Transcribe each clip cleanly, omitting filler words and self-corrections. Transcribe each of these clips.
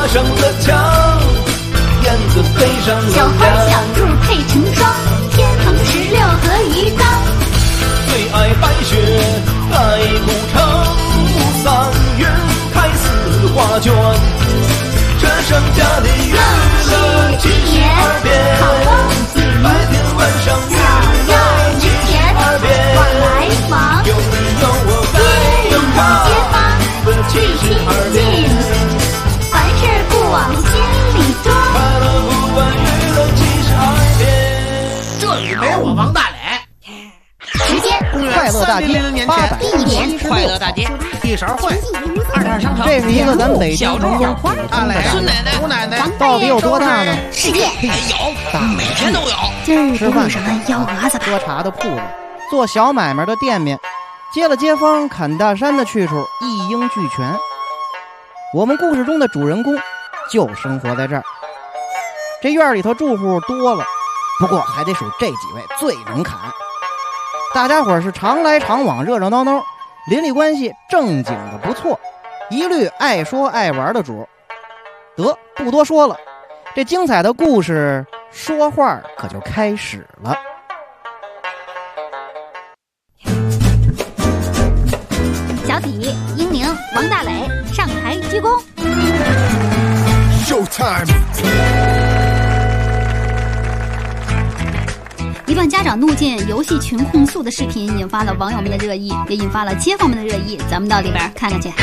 上了墙，燕子飞上了小花小兔配成双，天蓬16和鱼缸。 最爱白雪盖古城，3月开4花卷，这剩下的月了72遍，白天晚上月了72遍， 往来往， 有你有我该有他， 街坊最亲近，凡事不往心里装。 快乐不完娱乐72遍， 这里没我王大磊。 时间快乐大街800 地点快乐大街一勺烩，2商城。 这是一个咱北京城中普通的大磊、 孙奶奶、 吴奶奶， 到底有多大呢？ 世界有，每天都有。 今儿吃饭什么幺蛾子吧？ 喝茶的铺子，做小买卖的店面，接了街坊砍大山的去处，一应俱全。我们故事中的主人公就生活在这儿。这院里头住户多了，不过还得数这几位最能砍。大家伙是常来常往，热热闹闹，邻里关系正经的不错，一律爱说爱玩的主。得，不多说了，这精彩的故事说话可就开始了。 小体、英宁、王大磊上台鞠躬。 Showtime！ 一段家长怒进游戏群控诉的视频引发了网友们的热议，也引发了街坊们的热议。咱们到里边看看去。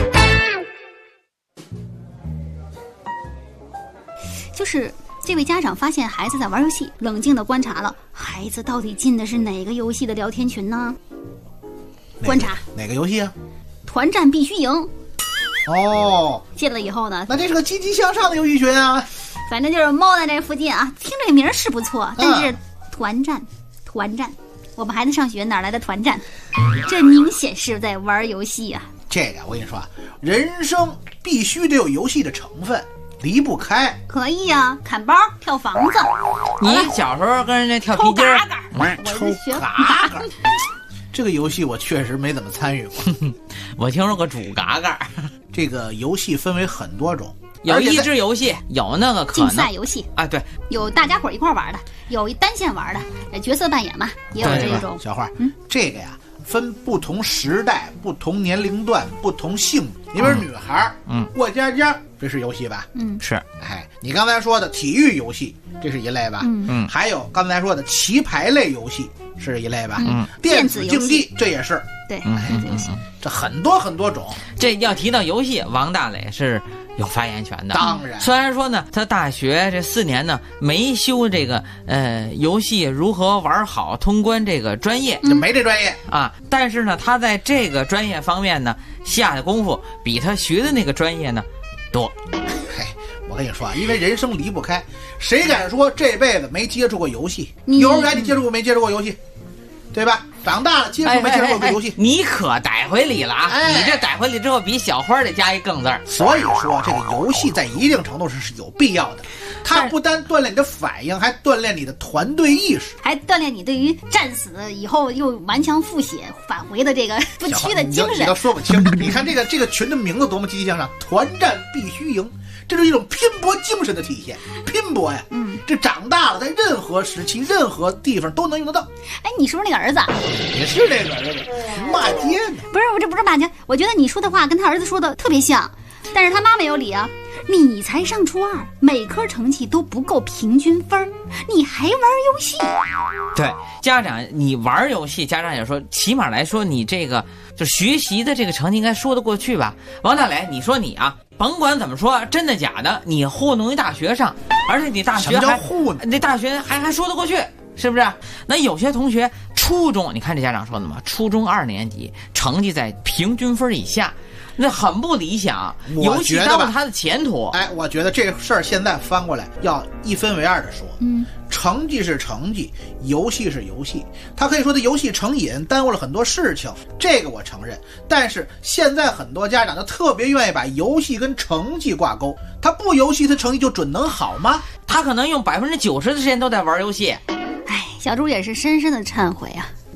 就是这位家长发现孩子在玩游戏，冷静地观察了孩子到底进的是哪个游戏的聊天群呢？观察哪个游戏啊？ 团战必须赢。 哦， 进了以后呢， 那这是个积极向上的游戏群啊。 反正就是猫在这附近啊，听这个名儿是不错，但是团战，我们孩子上学哪来的团战？这明显是在玩游戏啊！ 这个我跟你说啊，人生必须得有游戏的成分，离不开。 可以啊，砍包、跳房子。 你小时候跟人家跳皮筋儿， 我是学嘎嘎。这个游戏我确实没怎么参与过。 我听说过煮嘎嘎。 这个游戏分为很多种， 有益智游戏，有那个可能竞赛游戏啊，对， 有大家伙一块玩的，有单线玩的，角色扮演嘛，也有这种。 小花，这个呀分不同时代、不同年龄段、不同性别。你比如女孩，过家家，这是游戏吧？ 是。 哎，你刚才说的体育游戏，这是一类吧？还有刚才说的棋牌类游戏是一类吧？电子竞技这也是。 对，电子游戏， 这很多很多种。 这要提到游戏，王大磊是有发言权的。 当然， 虽然说呢，他大学这4年呢没修这个游戏如何玩好通关这个专业， 就没这专业啊。但是呢，他在这个专业方面呢下的功夫比他学的那个专业呢多。 嘿，我跟你说啊，因为人生离不开，谁敢说这辈子没接触过游戏？幼儿园你接触过没接触过游戏？对吧？长大了接触没接触过游戏？ 你可逮回礼了啊！你这逮回礼之后比小花得加一更字儿。 所以说，这个游戏在一定程度上是有必要的。它不单锻炼你的反应，还锻炼你的团队意识， 还锻炼你对于战死以后又顽强复写返回的这个不屈的精神。 你都说不清。你看这个群的名字多么积极向上，团战必须赢。这是一种拼搏精神的体现，拼搏呀！这长大了，在任何时期、任何地方都能用得到。 哎，你是不是那个儿子？ 也是那个儿子，骂街呢？ 不是，我这不是骂街，我觉得你说的话跟他儿子说的特别像，但是他妈没有理啊。你才上初2，每科成绩都不够平均分，你还玩游戏？ 对，家长你玩游戏，家长也说，起码来说你这个就学习的这个成绩应该说得过去吧？王大磊，你说你啊，甭管怎么说，真的假的，你糊弄一大学上，而且你大学还糊弄， 那大学还说得过去，是不是？那有些同学初中，你看这家长说的嘛，初中2年级成绩在平均分以下。那很不理想，尤其耽误他的前途。 哎，我觉得这事儿现在翻过来要一分为二的说。成绩是成绩，游戏是游戏。他可以说的游戏成瘾，耽误了很多事情，这个我承认。但是现在很多家长就特别愿意把游戏跟成绩挂钩，他不游戏，他成绩就准能好吗？ 他可能用90%的时间都在玩游戏。 哎，小猪也是深深的忏悔啊。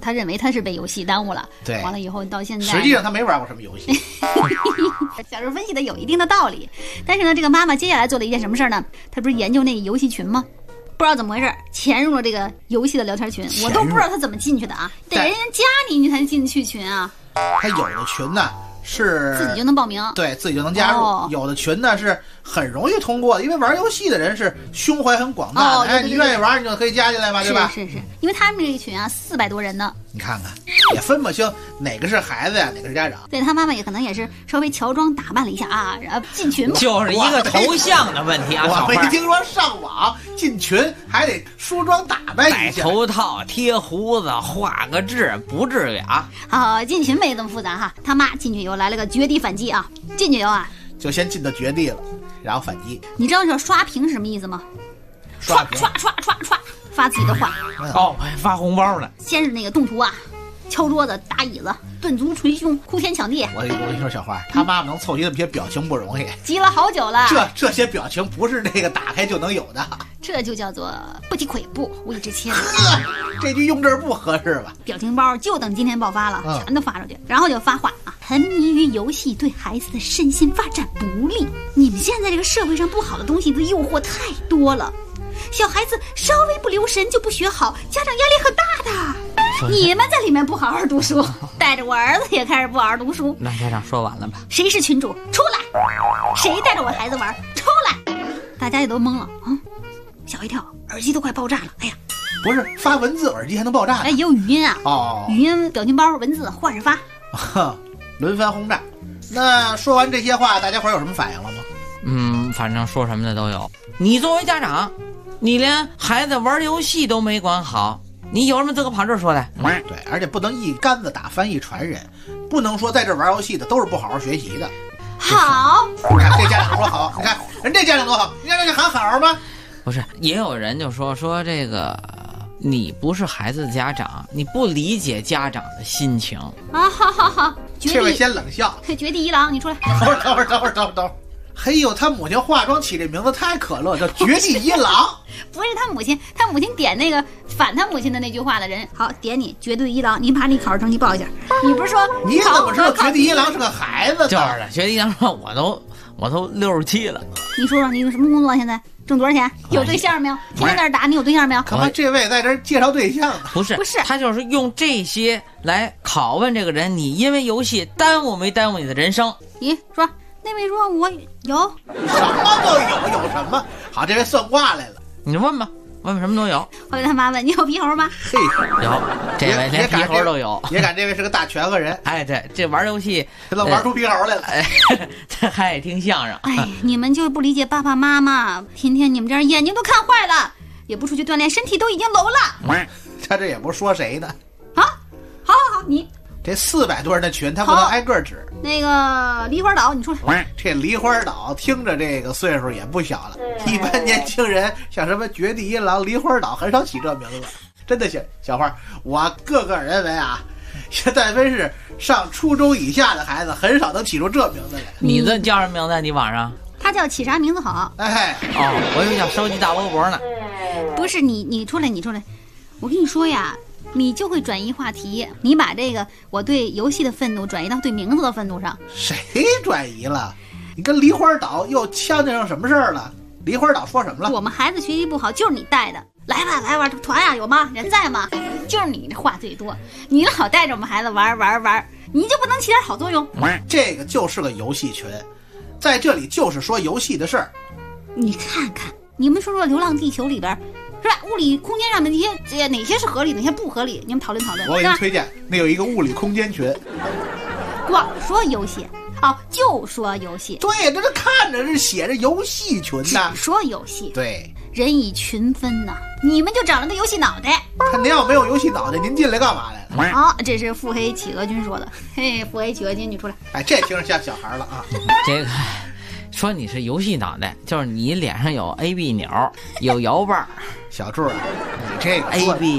他认为他是被游戏耽误了。 对， 完了以后到现在， 实际上他没玩过什么游戏。 小时候分析的有一定的道理，但是呢，这个妈妈接下来做了一件什么事儿呢？她不是研究那个游戏群吗？不知道怎么回事，潜入了这个游戏的聊天群，我都不知道他怎么进去的啊，得人家加你才进去群啊。 他有的群呢是自己就能报名， 对自己就能加入。有的群呢是很容易通过的，因为玩游戏的人是胸怀很广大的。你愿意玩，你就可以加进来嘛，对吧？ 是，因为他们这个群啊，400多人呢。 你看看，也分不清哪个是孩子呀，哪个是家长。 对他妈妈也可能也是稍微乔装打扮了一下啊，然后进群嘛。 就是一个头像的问题啊， 我没听说上网进群还得梳妆打扮一下， 戴头套、贴胡子、画个痣，不至于啊。 好，进群没这么复杂哈。他妈进去以后来了个绝地反击啊，进去以后啊， 就先进到绝地了，然后反击。 你知道这刷屏是什么意思吗？ 刷屏， 刷，发自己的话。 哦，发红包呢。 先是那个动图啊，敲桌子、打椅子、顿足捶胸、哭天抢地。 我跟你说，小花，他妈妈能凑齐那么些表情不容易， 急了好久了。 这些表情不是那个打开就能有的， 这就叫做不积跬步，无以至千里。 这句用这儿不合适吧？ 表情包就等今天爆发了，全都发出去，然后就发话啊，沉迷于游戏对孩子的身心发展不利。你们现在这个社会上不好的东西的诱惑太多了。小孩子稍微不留神就不学好，家长压力很大的。你们在里面不好好读书，带着我儿子也开始不好好读书。 那家长说完了吧？ 谁是群主？出来！谁带着我孩子玩？出来！大家也都懵了啊，吓一跳，耳机都快爆炸了。哎呀， 不是发文字耳机还能爆炸？ 哎，也有语音啊。 哦， 语音、表情包、文字换着发， 轮番轰炸。那说完这些话，大家伙有什么反应了吗？ 反正说什么的都有。你作为家长，你连孩子玩游戏都没管好，你有什么资格跑这儿说来？ 对，而且不能一竿子打翻一船人，不能说在这玩游戏的都是不好好学习的。 好， 你看这家长说好，你看人这家长多好，你看人家喊好吗？ 不是，也有人就说这个你不是孩子的家长，你不理解家长的心情啊！好， 这位先冷笑， 绝地一郎，你出来。 等会儿。嘿呦，他母亲化妆起这名字太可乐，叫绝地一郎。 不是他母亲点那个反他母亲的那句话的人，好点你绝地一郎，你把你考试成绩报一下。你不是说你怎么知道绝地一郎是个孩子？ 就是的，绝地一郎说我都67了。 你说说你有什么工作？现在挣多少钱？有对象没有？天天在这打，你有对象没有？ 干嘛这位在这介绍对象呢？ 不是，他就是用这些来拷问这个人，你因为游戏耽误没耽误你的人生？ 你说。那位说我有什么都有什么？好，这位算卦来了， 你问吧，问什么都有。 后来他妈问你有皮猴吗？ 嘿， 有，这位连皮猴都有。 也敢这位是个大全和人。 哎，这玩游戏这都玩出皮猴来了。 这还爱听相声。 哎，你们就不理解爸爸妈妈，天天你们这样眼睛都看坏了，也不出去锻炼，身体都已经楼了。 他这也不说谁呢。 啊，好，你。 这400多人的群，他不能挨个指。 那个梨花岛，你出来。 这梨花岛听着这个岁数也不小了，一般年轻人像什么绝地一郎、梨花岛很少起这名字。真的，小花，我个认为啊，但凡是上初中以下的孩子，很少能起出这名字来。 你这叫什么名字？你网上？ 他叫起啥名字好？ 哎， 我以为叫收集大微博呢。 不是你出来，我跟你说呀。你就会转移话题，你把这个我对游戏的愤怒转移到对名字的愤怒上。 谁转移了？你跟梨花岛又呛上什么事儿了？梨花岛说什么了？ 我们孩子学习不好，就是你带的。来吧，来玩团呀，有吗？人在吗？就是你这话最多，你老带着我们孩子玩，你就不能起点好作用？ 这个就是个游戏群，在这里就是说游戏的事儿。 你看看，你们说《流浪地球》里边。是吧？物理空间上的那些哪些是合理，哪些不合理？你们讨论。 我给您推荐，那有一个物理空间群。 光说游戏，就说游戏。 对，这看着是写着游戏群的， 只说游戏。 对， 人以群分呐，你们就长了个游戏脑袋。 看您要没有游戏脑袋，您进来干嘛来了？ 好，这是腹黑企鹅君说的。嘿，腹黑企鹅君，你出来。 哎，这听着像小孩了啊。 这个。说你是游戏脑袋，就是你脸上有 AB 钮，有摇把。 小柱，你这个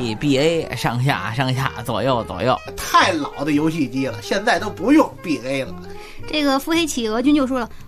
ABBA 上下左右， 太老的游戏机了，现在都不用 BA 了。 这个腹黑企鹅君就说了，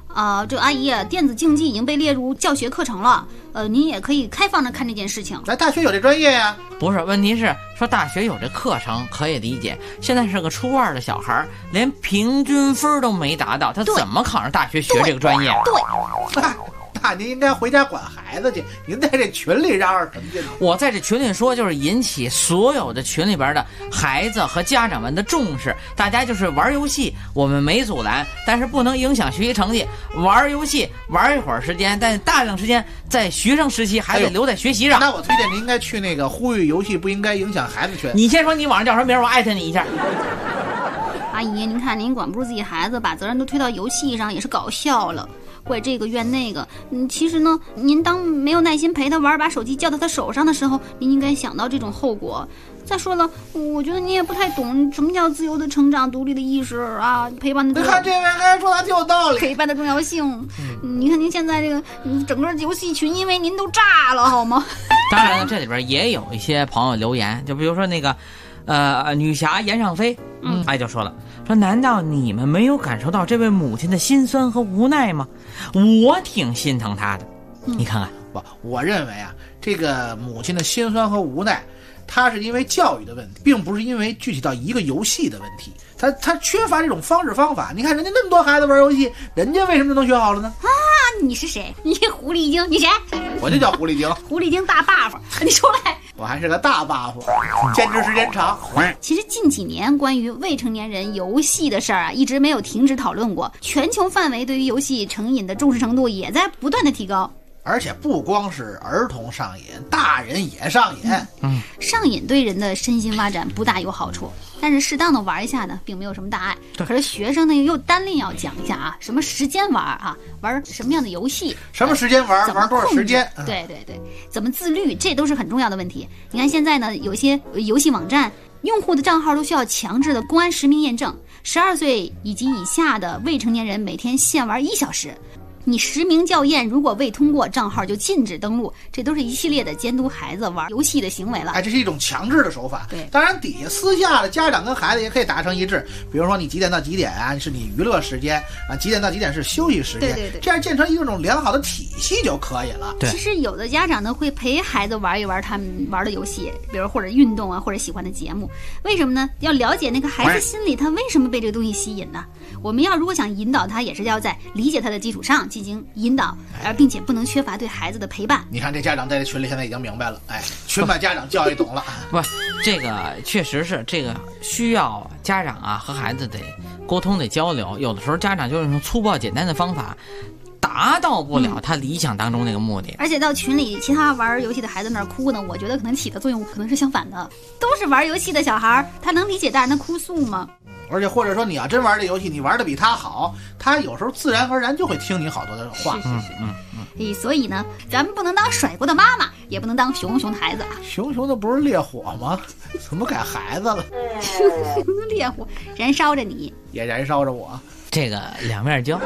这个阿姨啊，电子竞技已经被列入教学课程了，您也可以开放着看这件事情。 咱大学有这专业呀？ 不是，问题是说大学有这课程可以理解，现在是个初2的小孩，连平均分都没达到，他怎么考上大学学这个专业？ 对。 那您应该回家管孩子去，您在这群里嚷嚷什么劲？ 我在这群里说，就是引起所有的群里边的孩子和家长们的重视。大家就是玩游戏，我们没阻拦，但是不能影响学习成绩。玩游戏玩一会儿时间，但大量时间在学生时期还得留在学习上。 那我推荐您应该去那个呼吁游戏不应该影响孩子群。 你先说你网上叫什么名，我艾特你一下。 阿姨，您看您管不住自己孩子，把责任都推到游戏上，也是搞笑了。怪这个怨那个，其实呢，您当没有耐心陪他玩，把手机交到他手上的时候，您应该想到这种后果。再说了，我觉得你也不太懂什么叫自由的成长、独立的意识啊，陪伴的。 你看这位刚才说的挺有道理， 陪伴的重要性。你看您现在这个整个游戏群，因为您都炸了，好吗？ 当然了，这里边也有一些朋友留言，就比如说那个，女侠严尚飞，就说了。说难道你们没有感受到这位母亲的心酸和无奈吗？我挺心疼她的，你看看。 我认为啊，这个母亲的心酸和无奈，她是因为教育的问题，并不是因为具体到一个游戏的问题。她缺乏这种方式方法。你看人家那么多孩子玩游戏，人家为什么就能学好了呢？ 你是谁？你狐狸精？你谁？ 我就叫狐狸精。 狐狸精大 buff， 你出来！ 我还是个大 buff， 坚持时间长。 其实近几年关于未成年人游戏的事儿啊，一直没有停止讨论过。全球范围对于游戏成瘾的重视程度也在不断的提高。 而且不光是儿童上瘾，大人也上瘾。 上瘾对人的身心发展不大有好处，但是适当的玩一下呢，并没有什么大碍。可是学生呢又单另要讲一下啊，什么时间玩啊，玩什么样的游戏， 什么时间玩，玩多少时间？ 对，怎么自律，这都是很重要的问题。你看现在呢，有些游戏网站用户的账号都需要强制的公安实名验证，12岁以及以下的未成年人每天限玩1小时。你实名校验，如果未通过，账号就禁止登录，这都是一系列的监督孩子玩游戏的行为了。 这是一种强制的手法。 对， 当然底下私下的家长跟孩子也可以达成一致，比如说你几点到几点啊是你娱乐时间啊，几点到几点是休息时间。 对， 这样建成一种良好的体系就可以了。 对， 其实有的家长呢会陪孩子玩一玩他们玩的游戏，比如或者运动啊，或者喜欢的节目。为什么呢？要了解那个孩子心里他为什么被这个东西吸引呢？我们如果想引导他，也是要在理解他的基础上进行引导，并且不能缺乏对孩子的陪伴。 你看这家长在这群里现在已经明白了，群把家长教育懂了。 不，这个确实是这个需要家长啊和孩子得沟通得交流，有的时候家长就是用粗暴简单的方法达到不了他理想当中那个目的。 而且到群里其他玩游戏的孩子那儿哭呢，我觉得可能起的作用可能是相反的。都是玩游戏的小孩，他能理解大人的哭诉吗？ 而且或者说你要真玩这游戏，你玩的比他好，他有时候自然而然就会听你好多的话。 所以呢，咱们不能当甩锅的妈妈，也不能当熊熊的孩子。 熊熊的不是烈火吗？怎么改孩子了？ 熊熊的烈火燃烧着你， 也燃烧着我。 这个两面胶。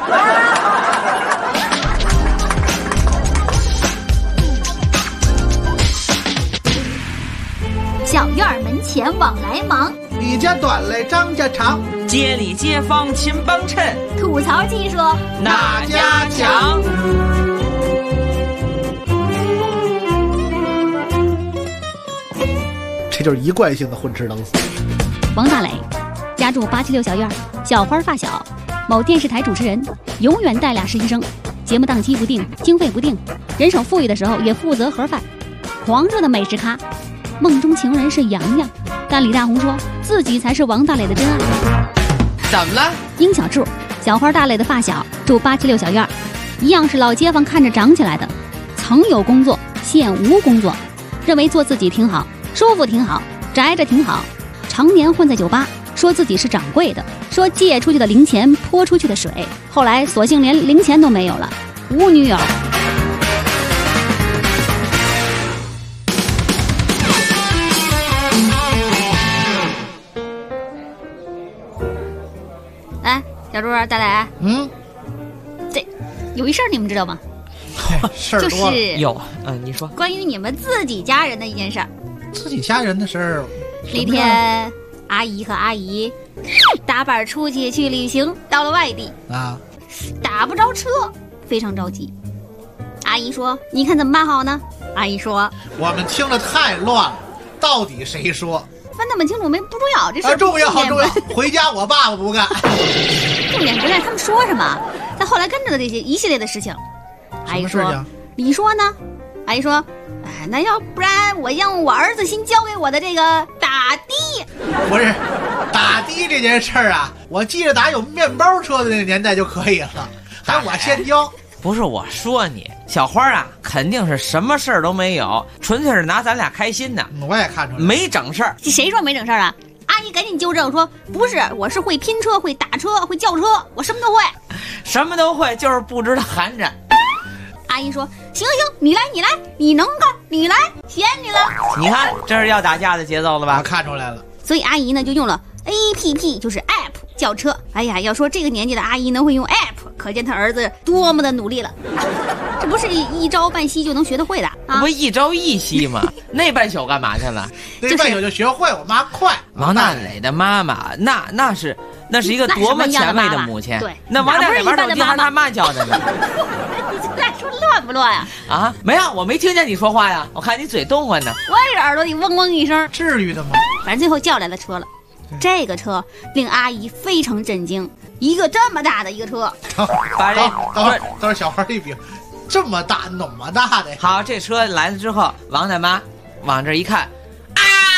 小院门前往来忙， 李家短嘞张家长， 街里街坊勤帮衬， 吐槽技术哪家强？ 这就是一贯性的混吃等死。 王大磊家住876小院，小花发小，某电视台主持人，永远带俩实习生，节目档期不定，经费不定，人手富裕的时候也负责盒饭，狂热的美食咖。梦中情人是洋洋，但李大红说自己才是王大磊的真爱。 怎么了？ 殷小柱，小花大磊的发小，住876小院，一样是老街坊看着长起来的，曾有工作，现无工作，认为做自己挺好，舒服挺好，宅着挺好，常年混在酒吧，说自己是掌柜的，说借出去的零钱泼出去的水，后来索性连零钱都没有了，无女友。小猪大磊，这有一事儿你们知道吗？ 事儿多了。 有，你说关于你们自己家人的一件事儿。 自己家人的事儿？ 那天阿姨和阿姨搭伴出去旅行，到了外地啊， 打不着车，非常着急。阿姨说：“你看怎么办好呢？”阿姨说：“ 我们听着太乱了，到底谁说？ 分那么清楚不重要，这事重要。回家我爸爸不干。 重点不在他们说什么，他后来跟着的这些一系列的事情。”阿姨说：“你说呢？”阿姨说：“哎，那要不然我让我儿子新交给我的这个打的。” 不是，打的这件事儿啊，我记着打有面包车的那个年代就可以了，还我先交。 不是我说你，小花啊，肯定是什么事儿都没有，纯粹是拿咱俩开心的。 我也看出来， 没整事儿。 谁说没整事儿啊？阿姨赶紧纠正说：“不是，我是会拼车，会打车，会叫车，我什么都会。” 什么都会，就是不知道含着。 阿姨说：“行，你来，你能干，你来，嫌你了。” 你看，这是要打架的节奏了吧？ 我看出来了。 所以阿姨呢就用了 APP， 就是 App 叫车。哎呀，要说这个年纪的阿姨能会用 App， 可见他儿子多么的努力了。这不是一朝半夕就能学得会的啊！ 不一朝一夕吗？那半宿干嘛去了？ 那半宿就学会，我妈快。 王大磊的妈妈，那是一个多么前卫的母亲。 对， 那王大磊玩手机还是他妈教的呢。 你现在说乱不乱呀？ 啊，没有，我没听见你说话呀，我看你嘴动唤呢。 我也是耳朵里嗡嗡一声。 至于的吗？ 反正最后叫来了车了。这个车令阿姨非常震惊，一个这么大的一个车。 把这等会儿小花一比，这么大那么大的。 好，这车来了之后，王大妈往这一看，啊，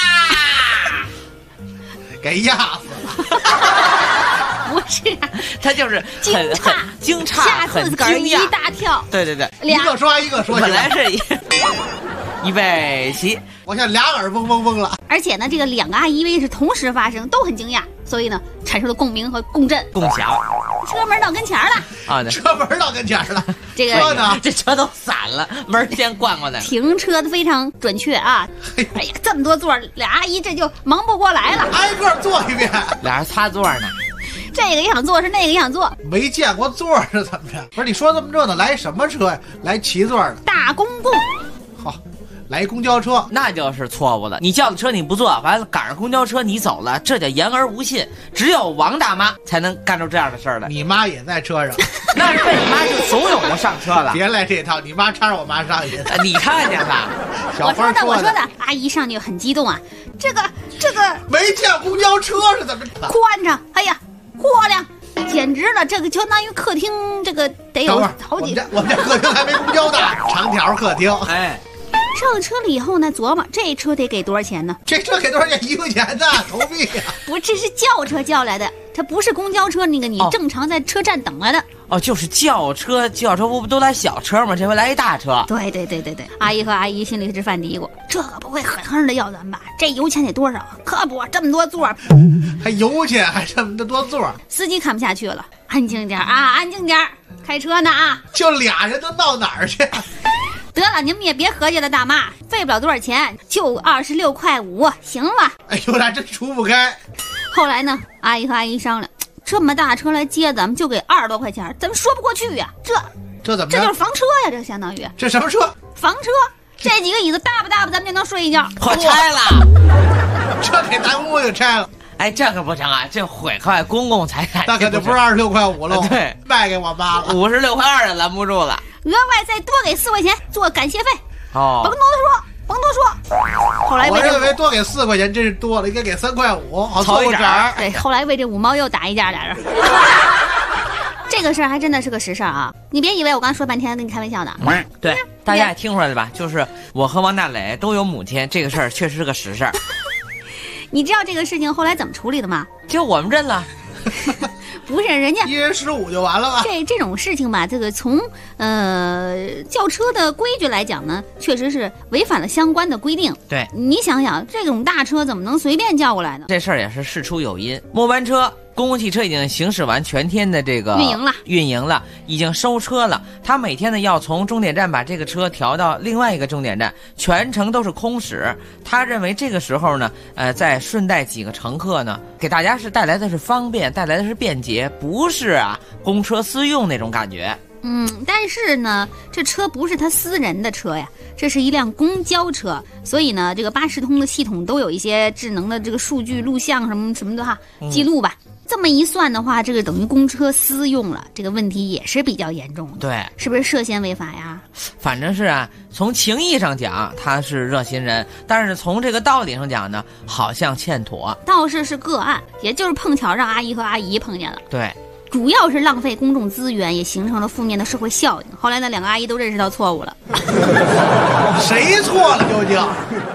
给压死了。 不是啊， 他就是很惊诧， 吓自个儿一大跳。 对， 一个说一个说。 本来是预备起， 我像俩耳嗡嗡嗡了。 而且呢，这个两个阿姨因为是同时发生，都很惊讶，所以呢，产生了共鸣和共振。 共享， 车门到跟前了啊！ 车门到跟前了， 这个车呢？ 这车都散了，门先关过来。 停车的非常准确啊！哎呀，这么多座，俩阿姨这就忙不过来了， 挨个坐一遍， 俩人擦座呢。 这个也想坐，是那个也想坐， 没见过座是怎么着？不是你说这么热闹，来什么车呀？来骑座的大公共。 好，来公交车， 那就是错误了。你叫的车你不坐，完了赶上公交车你走了，这叫言而无信。只有王大妈才能干出这样的事儿来。 你妈也在车上， 那是被你妈就怂恿着上车了。 别来这套，你妈搀着我妈上去。 你看见了？ 小花我说的，阿姨上去很激动啊。这个没见公交车是怎么着？ 宽敞，哎呀，豁亮。简直了，这个相当于客厅，这个得有好几。 我们家客厅还没公交大，长条客厅。 哎， 上了车了以后呢，琢磨这车得给多少钱呢？ 这车给多少钱？1块钱呢？投币呀！ 不，这是轿车叫来的，它不是公交车。那个你正常在车站等来的。 哦，就是轿车不都来小车吗？这回来一大车。 对，阿姨和阿姨心里直犯嘀咕，这个不会狠狠的要咱吧？这油钱得多少？可不，这么多座， 还油钱，还这么多座。 司机看不下去了，安静点啊，安静点，开车呢啊！ 就俩人都闹哪儿去？ 得了，你们也别合计了，大妈，费不了多少钱，就26.5块，行了。 哎呦，那真除不开。 后来呢，阿姨和阿姨商量，这么大车来接咱们，就给20多块钱，咱们说不过去呀。 这怎么着？ 这就是房车呀，这相当于。 这什么车？ 房车。这几个椅子大不大吧，咱们就能睡一觉。 我拆了， 这给咱屋就拆了。 哎，这可不成啊！这毁坏公共财产， 那可就不是26.5块了。 对， 卖给我妈了。 56.2块拦不住了。 额外再多给4块钱做感谢费。 哦， 甭多说。后来我认为多给4块钱真是多了，应该给3.5块，好凑个整儿。 对，后来为这5毛又打一架，俩人。这个事儿还真的是个实事儿啊！你别以为我刚说半天跟你开玩笑呢。 对，大家也听出来了吧？就是我和王大磊都有母亲，这个事儿确实是个实事儿。 你知道这个事情后来怎么处理的吗？ 就我们认了。 不是人家 1人15就完了吧？ 这种事情吧，这个从轿车的规矩来讲呢，确实是违反了相关的规定。 对， 你想想，这种大车怎么能随便叫过来呢？ 这事儿也是事出有因。末班车公共汽车已经行驶完全天的这个运营了，已经收车了。他每天呢要从终点站把这个车调到另外一个终点站，全程都是空驶。他认为这个时候呢，再顺带几个乘客呢，给大家是带来的是方便，带来的是便捷，不是啊公车私用那种感觉。 但是呢，这车不是他私人的车呀，这是一辆公交车，所以呢，这个巴士通的系统都有一些智能的这个数据录像什么什么的哈，记录吧。 这么一算的话，这个等于公车私用了，这个问题也是比较严重的。 对， 是不是涉嫌违法呀？ 反正是啊，从情义上讲他是热心人，但是从这个道理上讲呢，好像欠妥。 倒是个案，也就是碰巧让阿姨和阿姨碰见了。 对， 主要是浪费公众资源，也形成了负面的社会效应。后来那两个阿姨都认识到错误了。 谁错了究竟？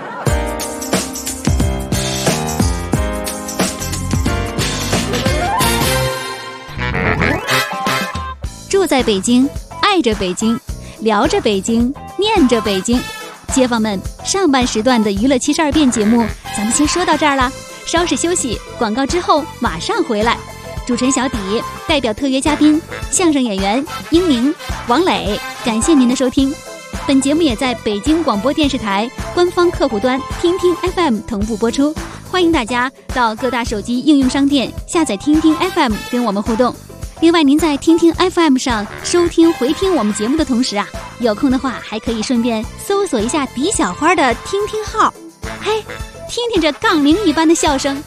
住在北京，爱着北京，聊着北京，念着北京。街坊们，上半时段的娱乐72变节目咱们先说到这儿了，稍事休息，广告之后马上回来。主持人小底代表特约嘉宾相声演员英宁、王磊，感谢您的收听。本节目也在北京广播电视台官方客户端听听 FM 同步播出，欢迎大家到各大手机应用商店下载听听 FM 跟我们互动。另外，您在听听 FM 上收听回听我们节目的同时啊，有空的话还可以顺便搜索一下狄小花的听听号，嘿，听听这杠铃一般的笑声。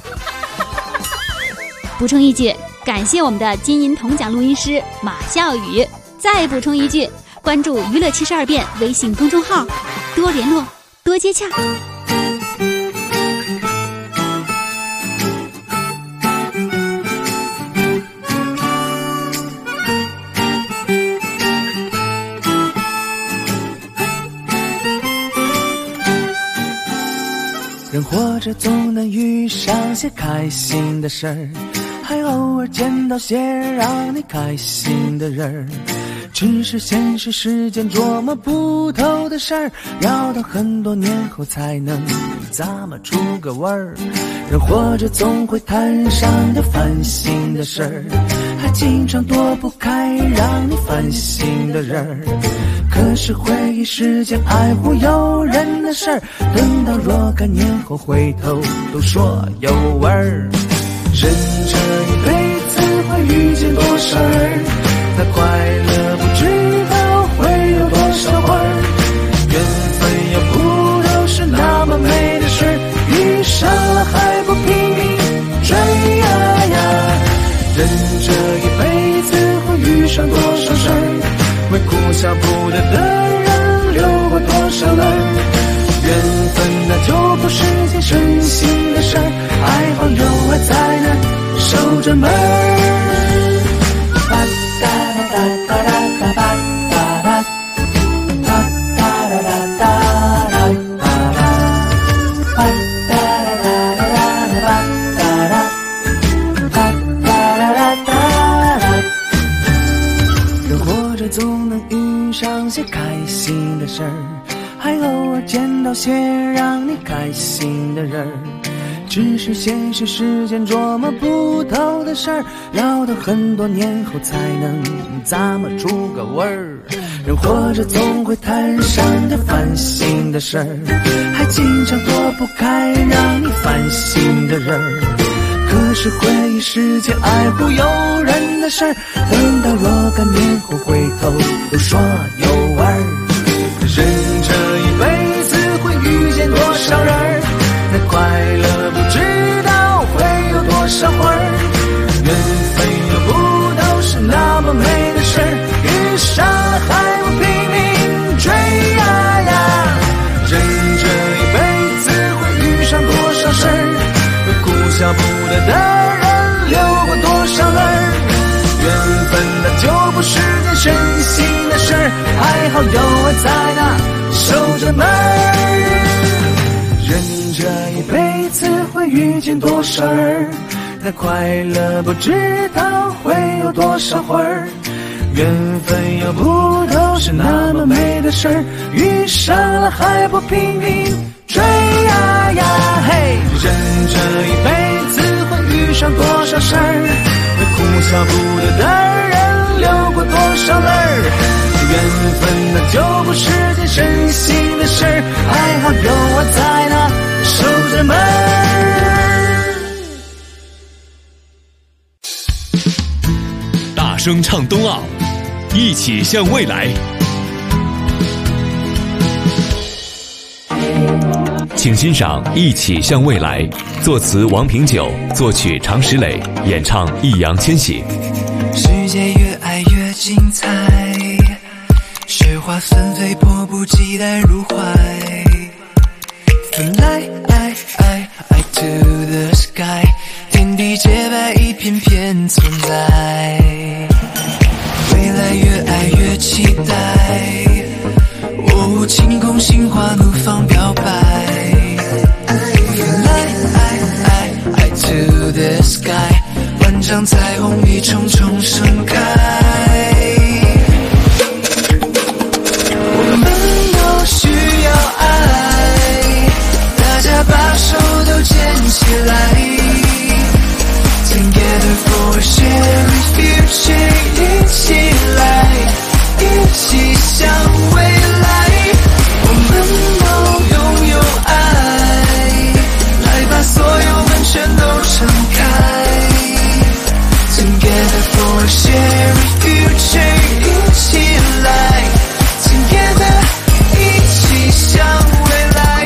补充一句，感谢我们的金银铜奖录音师马笑宇。再补充一句，关注娱乐72变微信公众号，多联络，多接洽。 人活着总能遇上些开心的事儿，还偶尔见到些让你开心的人儿。只是现实世间琢磨不透的事儿，要到很多年后才能咂摸出个味儿。人活着总会摊上点烦心的事儿，还经常躲不开让你烦心的人儿。可是回忆世间爱忽悠人的事儿，等到若干年后回头都说有味儿。人这一辈子会遇见多少人，那快乐不知道会有多少会儿。缘分有不都是那么美的事，遇上了还不拼命追呀呀。人这一辈子会遇上多少事儿，为哭笑不得的人流过多少泪。缘分那就不是件省心的事儿，还好有爱在那守着门儿。吧哒哒哒哒哒吧哒哒，吧哒哒哒哒哒吧哒，吧哒哒哒哒哒吧哒哒，吧哒哒哒哒哒。人活着总能遇上些开心的事儿，还偶尔见到些让你开心的人儿。只是现实世间琢磨不透的事儿，要到很多年后才能咂摸出个味儿。人活着总会摊上点烦心的事儿，还经常躲不开让你烦心的人儿。可是回忆世间爱忽悠人的事儿，等到若干年后回头都说有味儿。人这一辈子会遇见多少人，那快乐不知道会有多少会儿。缘分有不都是那么美的事，遇上了还不拼命追呀呀。人这一辈子会遇上多少事，会哭笑不得的人流过多少泪。缘分那就不是件省心的事，还好有爱在那守着门儿。人这一辈子会遇见多少人，那快乐不知道会有多少会儿。缘分又不都是那么美的事儿，遇上了还不拼命追呀呀嘿。人这一辈子会遇上多少事儿，会哭笑不得的人流过多少泪儿。缘分那就不是件省心的事，还好有我在那守着门儿。 大声唱冬奥，一起向未来。 请欣赏《一起向未来》，作词王平久，作曲常石磊，演唱易烊千玺。 世界越爱越精彩，雪花纷飞，迫不及待入怀。Fly to the sky， 天地洁白，一片片存在。未来越爱越期待，晴空心花怒放表白。Fly to the sky， 万丈彩虹一重重盛开。我们都需要爱，大家把手都牵起来。Together for a shared future， 一起来，一起向未来。我们都拥有爱，来把所有门全都敞开。Together for a shared future， 一起来 Together， 一起向未来。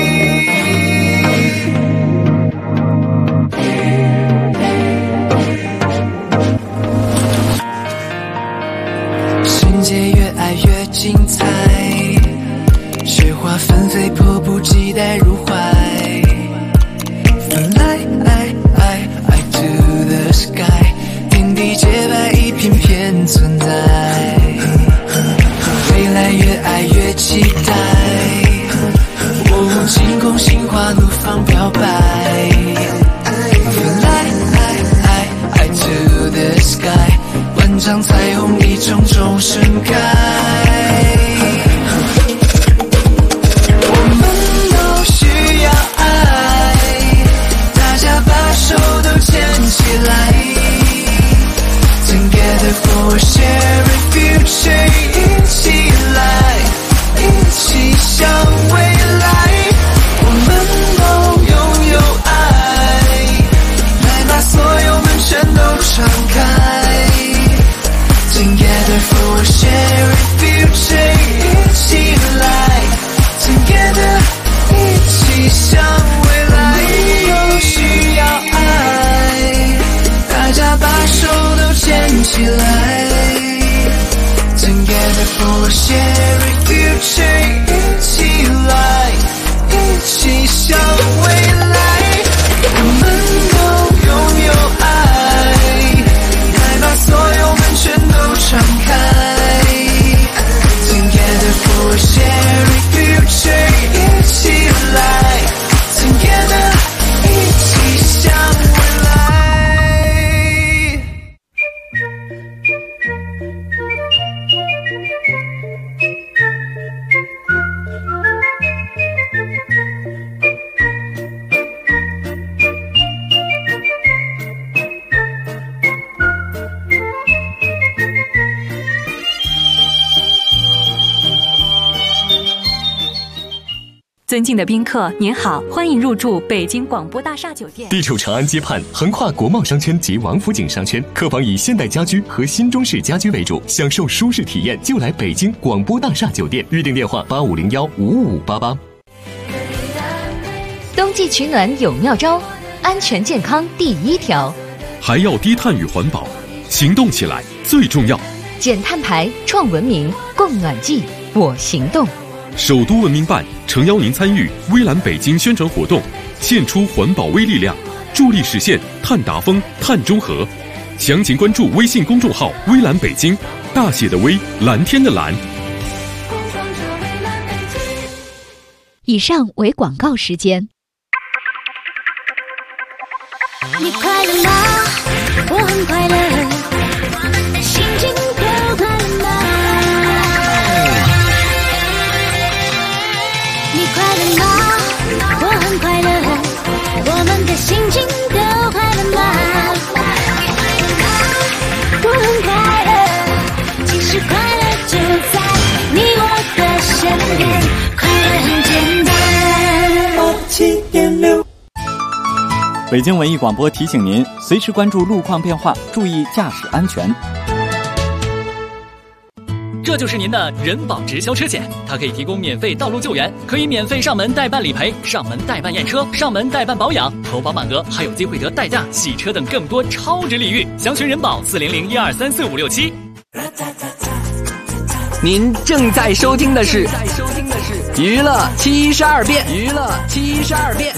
世界越爱越精彩，雪花纷飞，迫不及待入怀。Fly to the sky， 天地洁白，一片片存在。未来越爱越期待，晴空心花怒放表白。Fly to the sky， 万丈彩虹一重重盛开。我们都需要爱，大家把手都牵起来。Together for a shared future， 一起来，一起向未来。我们都拥有爱，来把所有门全都敞开。Together for a shared future， 一起来 Together， 一起向未来。都需要爱，大家把手都牵起来。Together for a shared future， 一起来，一起向未来。我们都拥有爱，来把所有门全都敞开。Together for a shared future， 一起来 Together， 一起向未来。 尊敬的宾客，您好，欢迎入住北京广播大厦酒店。 地处长安街畔，横跨国贸商圈及王府井商圈，客房以现代家居和新中式家居为主，享受舒适体验就来北京广播大厦酒店。预订电话8501-55588。 冬季取暖有妙招，安全健康第一条， 还要低碳与环保，行动起来最重要。 减碳排，创文明，供暖季，我行动。 首都文明办诚邀您参与微蓝北京宣传活动，献出环保微力量，助力实现碳达峰、碳中和。详情关注微信公众号“微蓝北京”，大写的微，蓝天的蓝。 以上为广告时间。 你快乐吗？我很快乐，我们的心情都快乐吗？你快乐吗？我很快乐，我们的心情都快乐吗？我很快乐，其实快乐就在你我的身边，快乐很简单。87.6 北京文艺广播提醒您，随时关注路况变化，注意驾驶安全。 这就是您的人保直销车险，它可以提供免费道路救援，可以免费上门代办理赔、上门代办验车、上门代办保养，投保满额还有机会得代驾、洗车等更多超值礼遇。详询人保40012344567。 您正在收听的是娱乐72变，娱乐72变。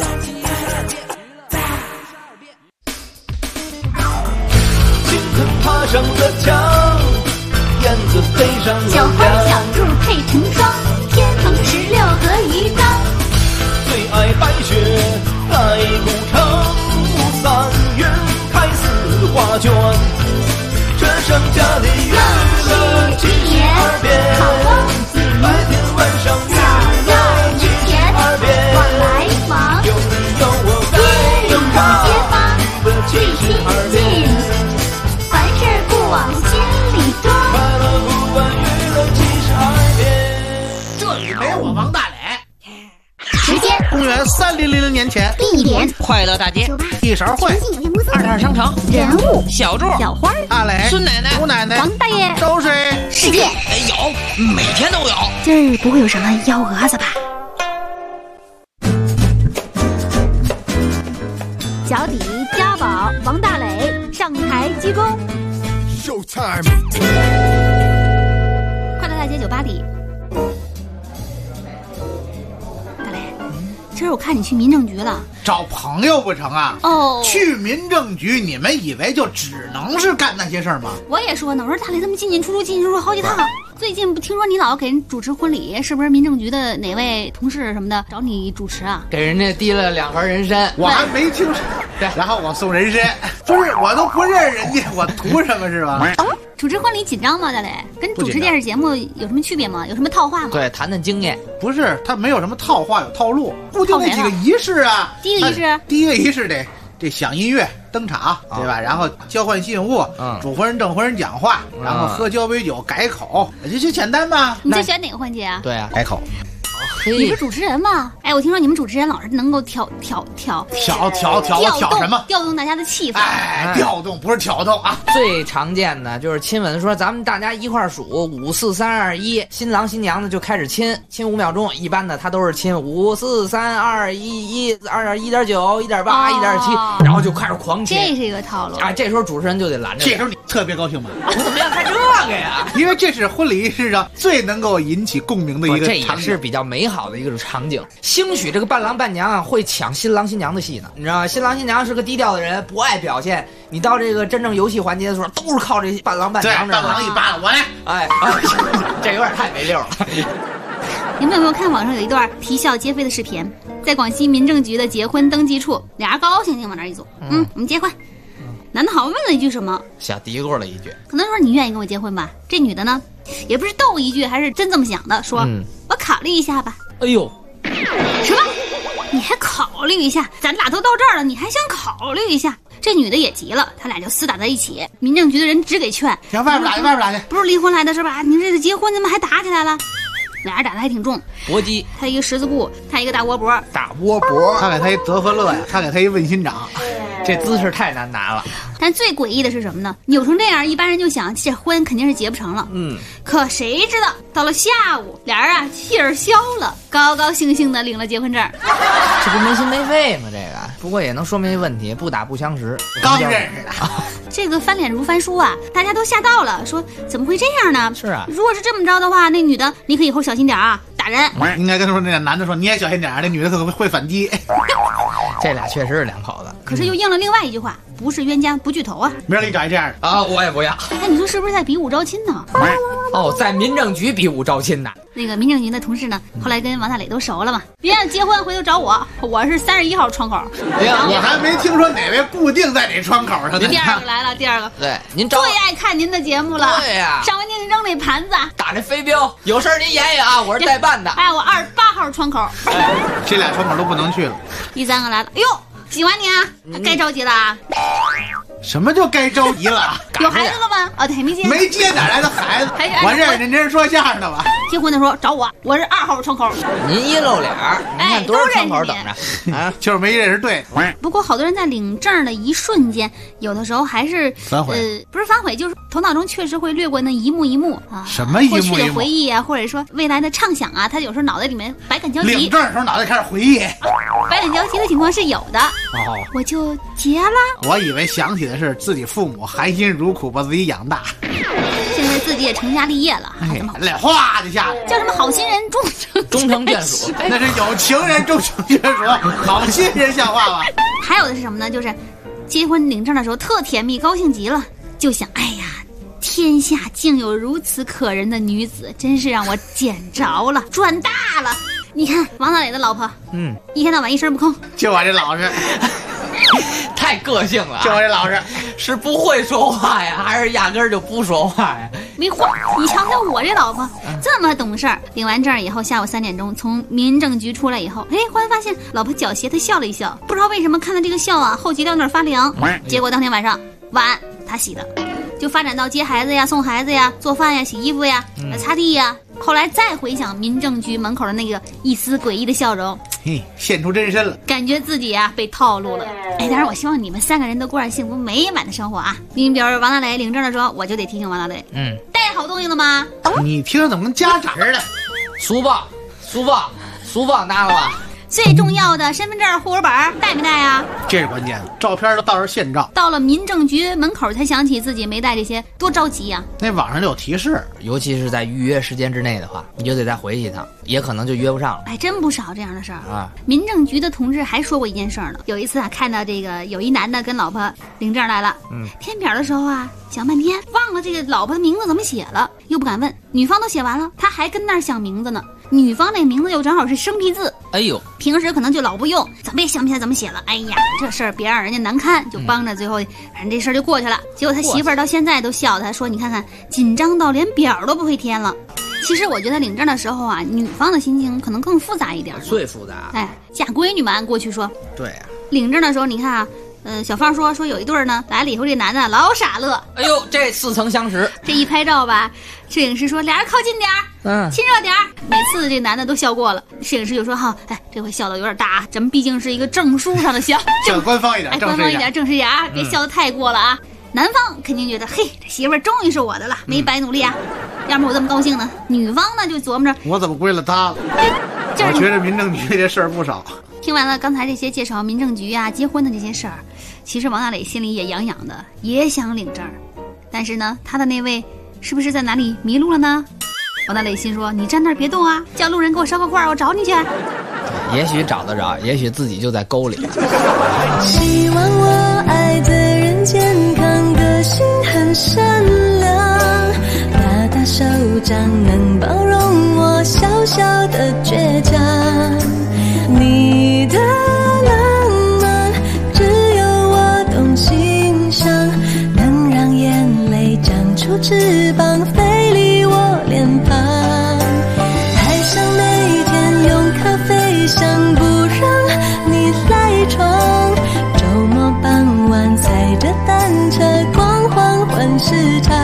青藤爬上了墙，燕子飞上了小花小兔配成双，天蓬16合一张。 最爱白雪盖古城，3月开4画卷。这剩下的月了72变，白天晚上72遍， 往来忙， 有你有我街里街坊最亲近，凡事不往心里装。 快乐不完娱乐72遍。 这里没我王大磊。 时间： 公元3000年前。 地点： 快乐大街。 一勺会。 22商城。 人物： 小柱、 小花、 大磊、 孙奶奶、 吴奶奶、 王大爷。 都是事件有，每天都有。 今儿不会有什么幺蛾子吧？脚底家宝王大磊上台鞠躬。 Showtime！ 快乐大街酒吧里，大磊，今儿我看你去民政局了， 找朋友不成啊？ 哦， 去民政局，你们以为就只能是干那些事儿吗？ 我也说呢，我说大磊这么进进出出，进进出出好几趟。最近不听说你老给人主持婚礼，是不是民政局的哪位同事什么的找你主持啊？ 给人家递了2盒人参， 我还没听说。对，然后我送人参，不是我都不认识人家，我图什么是吧？ 主持婚礼紧张吗？大磊，跟主持电视节目有什么区别吗？有什么套话吗？ 对，谈谈经验。 不是，他没有什么套话，有套路，固定那几个仪式啊。 第一个仪式， 第一个仪式得这响音乐登场，对吧？然后交换信物，主婚人证婚人讲话，然后喝交杯酒改口，这简单吧？ 你最喜欢哪个环节啊？ 对啊， 改口。 你不是主持人吗？哎，我听说你们主持人老是能够调什么？调动大家的气氛。 哎，调动不是挑动啊。 最常见的就是亲吻，说咱们大家一块儿数5、4、3、2、1，新郎新娘呢就开始亲5秒钟。一般的他都是亲5、4、3、2、1、1.9、1.8、1.7，然后就开始狂亲。 这是一个套路啊！这时候主持人就得拦着。 这时候你特别高兴吗？ 我怎么要看这个呀？ 因为这是婚礼仪式上最能够引起共鸣的一个场景， 这也是比较美好的一个场景。兴许这个伴郎伴娘啊会抢新郎新娘的戏呢，你知道吗？新郎新娘是个低调的人，不爱表现。你到这个真正游戏环节的时候，都是靠这伴郎伴娘。 对，伴郎一巴掌，我来。 哎，这有点太没溜了。 你们有没有看网上有一段啼笑皆非的视频？在广西民政局的结婚登记处，俩人高高兴兴往那儿一坐，我们结婚。男的好像问了一句什么， 小嘀咕了一句， 可能说你愿意跟我结婚吧？这女的呢，也不是逗一句，还是真这么想的，说、我考虑一下吧。 哎呦， 什么？你还考虑一下？咱俩都到这儿了，你还想考虑一下？这女的也急了，他俩就厮打在一起。民政局的人只给劝， 行，外边打去，外边打去。 不是离婚来的是吧？你这个结婚怎么还打起来了？俩人打得还挺重， 搏击， 他一个十字固，他一个大窝脖， 他给他一德和乐呀，他给他一问心掌， 这姿势太难拿了。 但最诡异的是什么呢？扭成这样，一般人就想这婚肯定是结不成了。可谁知道到了下午，俩人啊气儿消了，高高兴兴的领了结婚证。 这不没心没肺吗？这个不过也能说明一问题，不打不相识。 刚认识的。 这个翻脸如翻书啊，大家都吓到了，说怎么会这样呢？ 是啊， 如果是这么着的话，那女的你可以后小心点啊，打人。 应该跟他说那男的说你也小心点，那女的可会反击。 这俩确实是两口子， 可是又应了另外一句话，不是冤家不聚头啊。 没人给你找一这样的啊，我也不要。 哎，你说是不是在比武招亲呢？ 哦，在民政局比武招亲呢。 那个民政局的同事呢，后来跟王大磊都熟了嘛，别让结婚回头找我，我是31号窗口。 我还没听说哪位固定在哪窗口上呢。 第二个来了，第二个。 对，您最爱看您的节目了。 对呀， 上回您扔那盘子， 打那飞镖，有事您演演啊，我是代办的。 哎，我28号窗口。 这俩窗口都不能去了。 第三个来了，哎呦，喜欢你啊，该着急了啊。 什么就该着急了？ 有孩子了吗？哦，对，没接。 没接哪来的孩子？我认识您说相声的吧？ 结婚的时候找我，我是2号窗口。 您一露脸，您看多少窗口等着啊？ 就是没认识对。 不过好多人在领证的一瞬间，有的时候还是反悔， 不是反悔，就是头脑中确实会掠过那一幕一幕啊， 什么一幕一幕？ 过去的回忆啊，或者说未来的畅想啊，他有时候脑袋里面百感交集。 领证的时候脑袋开始回忆， 百感交集的情况是有的。 哦， 我就结了。 我以为想起的是自己父母含辛茹苦把自己养大， 现在自己也成家立业了，还这么哗就下来， 叫什么好心人终成眷属？ 那是有情人终成眷属，好心人像话吗？ 还有的是什么呢？就是结婚领证的时候特甜蜜，高兴极了，就想哎呀，天下竟有如此可人的女子，真是让我捡着了，赚大了。你看王大磊的老婆，一天到晚一声不吭， 就我这老实。 太个性了， 就我这老实， 是不会说话呀，还是压根儿就不说话呀？ 没话，你瞧瞧我这老婆这么懂事儿。领完证以后，下午3点钟从民政局出来以后，忽然发现老婆脚斜，他笑了一笑，不知道为什么看到这个笑啊，后脊梁那儿发凉。结果当天晚上碗他洗的，就发展到接孩子呀、送孩子呀、做饭呀、洗衣服呀、擦地呀。后来再回想民政局门口的那个一丝诡异的笑容， 现出真身了， 感觉自己啊被套路了。当然我希望你们3个人都过上幸福美满的生活啊。你比如王大磊领证的时候，我就得提醒王大磊，带好东西了吗？ 你听着怎么跟家长似的？ 书包拿了吧？ 最重要的身份证、户口本带没带啊？ 这是关键的，照片都倒是现照。 到了民政局门口才想起自己没带这些，多着急呀！ 那网上就有提示， 尤其是在预约时间之内的话，你就得再回去一趟，也可能就约不上了。 真不少这样的事儿啊！ 民政局的同志还说过一件事儿呢。有一次啊，看到这个有一男的跟老婆领证来了，填表的时候啊，想半天忘了这个老婆的名字怎么写了，又不敢问。女方都写完了，他还跟那儿想名字呢。女方那名字又正好是生僻字， 哎呦， 平时可能就老不用，怎么也想不起来怎么写了。哎呀，这事儿别让人家难堪，就帮着，最后反正这事儿就过去了。结果他媳妇儿到现在都笑他，说你看看紧张到连表都不会填了。其实我觉得领证的时候啊，女方的心情可能更复杂一点， 最复杂。 嫁闺女嘛，按过去说， 对啊， 领证的时候你看啊。小芳说有一对呢来了以后，这男的老傻乐， 哎呦，这似曾相识。 这一拍照吧，摄影师说俩人靠近点儿，亲热点儿。每次这男的都笑过了，摄影师就说这回笑的有点大，咱们毕竟是一个证书上的笑， 正官方一点， 官方一点，正式一点啊，别笑得太过了啊。男方肯定觉得这媳妇儿终于是我的了，没白努力啊，要不我这么高兴呢？女方呢就琢磨着我怎么归了他了？我觉得民政局这事儿不少。 听完了刚才这些介绍民政局啊、结婚的这些事儿，其实王大磊心里也痒痒的，也想领证，但是呢，他的那位是不是在哪里迷路了呢？王大磊心说：“你站那儿别动啊，叫路人给我捎个话，我找你去。” 也许找得着，也许自己就在沟里。 希望我爱的人健康，个性很善良，大大手掌能包容我小小的倔强。你的浪漫只有我懂欣赏，能让眼泪长出翅膀飞离我脸庞。还想每天用咖啡香不让你赖床，周末傍晚踩着单车逛黄昏市场。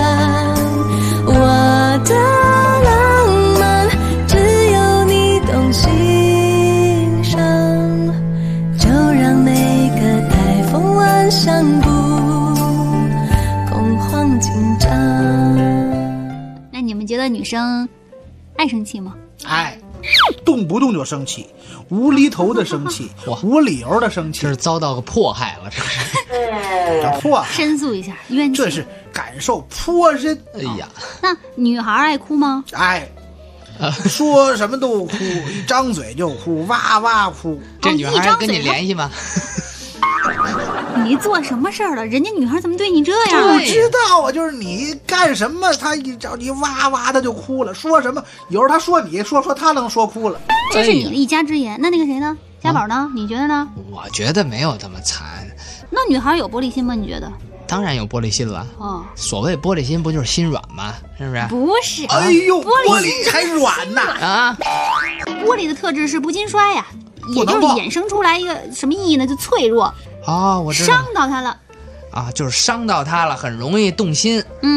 我的浪漫只有你懂欣赏，就让每个台风晚上不恐慌紧张。 那你们觉得女生爱生气吗？ 爱，动不动就生气，无厘头的生气，无理由的生气， 这是遭到个迫害了，这是。 迫申诉一下冤气， 这是感受颇深。 哎呀， 那女孩爱哭吗？ 爱，说什么都哭，一张嘴就哭，哇哇哭。 这女孩跟你联系吗？ 你做什么事儿了？人家女孩怎么对你这样？ 不知道啊，就是你干什么，她一找你哇哇的就哭了。说什么？有时候她说你说她能说哭了。 这是你的一家之言。那个谁呢？家宝呢？你觉得呢？ 我觉得没有这么惨。 那女孩有玻璃心吗？你觉得？ 当然有玻璃心了。 哦， 所谓玻璃心不就是心软吗？是不是？ 不是。 哎呦， 玻璃还软呐！ 啊，玻璃的特质是不经摔呀，也就是衍生出来一个什么意义呢？就脆弱。 哦，我知道。 伤到他了。 啊，就是伤到他了，很容易动心。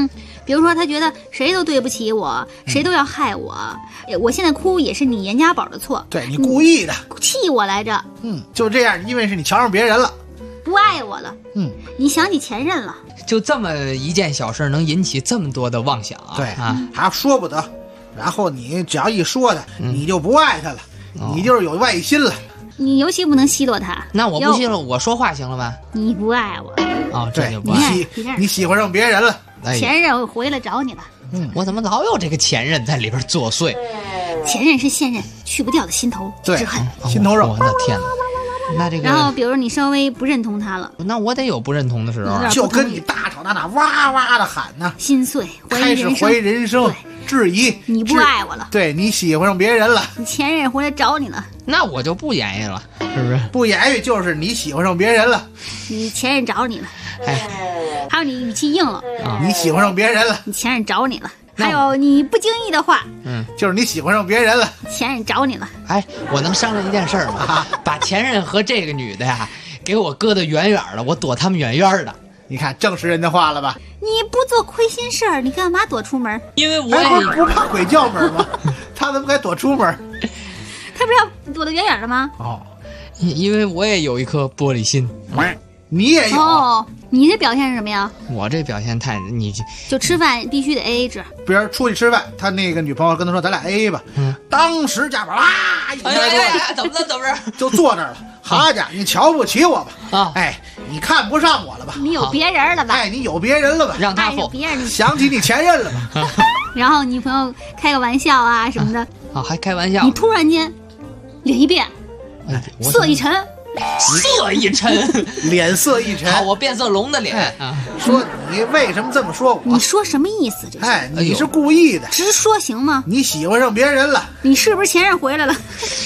比如说他觉得谁都对不起我，谁都要害我，我现在哭也是你严家宝的错， 对你故意的， 气我来着。 就这样，因为是你瞧上别人了， 不爱我了。你想起前任了。 就这么一件小事能引起这么多的妄想啊！ 对啊，还说不得。然后你只要一说他，你就不爱他了，你就是有外心了。 你尤其不能奚落他。 那我不奚落，我说话行了吧？ 你不爱我。 哦，这就不爱你喜欢上别人了。 前任回来找你了。 我怎么老有这个前任在里边作祟？ 前任是现任去不掉的心头之恨， 心头肉。 那天哪！那这个， 然后比如你稍微不认同他了， 那我得有不认同的时候， 就跟你大吵大闹，哇哇的喊呢， 心碎， 开始怀疑人生，质疑你不爱我了， 对你喜欢上别人了， 你前任回来找你了， 那我就不言语了，是不是？ 不言语就是你喜欢上别人了， 你前任找你了，还有你语气硬了， 你喜欢上别人了， 你前任找你了。还有你不经意的话， 就是你喜欢上别人了， 前任找你了。 哎，我能商量一件事儿吗？把前任和这个女的呀，给我搁得远远的，我躲他们远远的。 你看正是人的话了吧？ 你不做亏心事儿，你干嘛躲出门？ 因为我不怕鬼叫门吗？他怎么该躲出门？ 他不是要躲得远远的吗？ 因为我也有一颗玻璃心。 你也有哦？你这表现是什么呀？ 我这表现太就吃饭必须得 AA 制。 比如出去吃饭，他那个女朋友跟他说：“咱俩 AA 吧。”当时家宝一拍桌， 怎么着？ 就坐那儿了。好家伙，你瞧不起我吧？你看不上我了吧？ 你有别人了吧？ 你有别人了吧？ 让他想起你前任了吧？ 然后女朋友开个玩笑啊什么的， 还开玩笑。 你突然间脸一变，色一沉。 色一沉， 脸色一沉。 好，我变色龙的脸。 说你为什么这么说我？ 你说什么意思？这是？ 你是故意的。 直说行吗？ 你喜欢上别人了？ 你是不是前任回来了？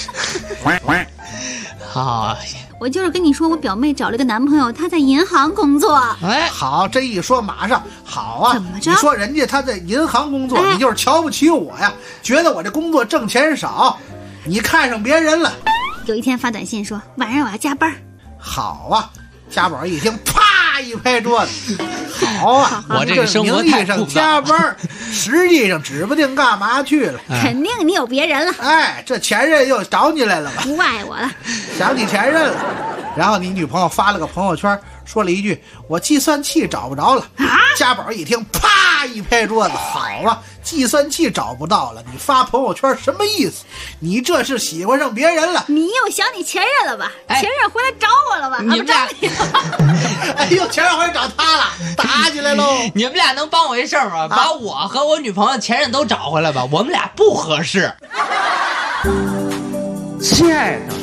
好， 我就是跟你说，我表妹找了个男朋友，他在银行工作。 好，这一说马上好啊。 怎么着？ 你说人家他在银行工作，你就是瞧不起我呀？觉得我这工作挣钱少，你看上别人了。 有一天发短信说晚上我要加班。 好啊，家宝一听，啪一拍桌子，好啊， 我这个生活名义上加班，实际上指不定干嘛去了。 肯定你有别人了。 这前任又找你来了吧？ 不爱我了， 想起前任了。然后你女朋友发了个朋友圈，说了一句：“我计算器找不着了。”家宝一听，啪一拍桌子，好啊，计算器找不到了，你发朋友圈什么意思？你这是喜欢上别人了？ 你又想你前任了吧？前任回来找我了吧？ 你们俩， 哎呦，前任回来找他了，打起来喽！ 你们俩能帮我一事儿吗？把我和我女朋友前任都找回来吧，我们俩不合适。 亲爱的，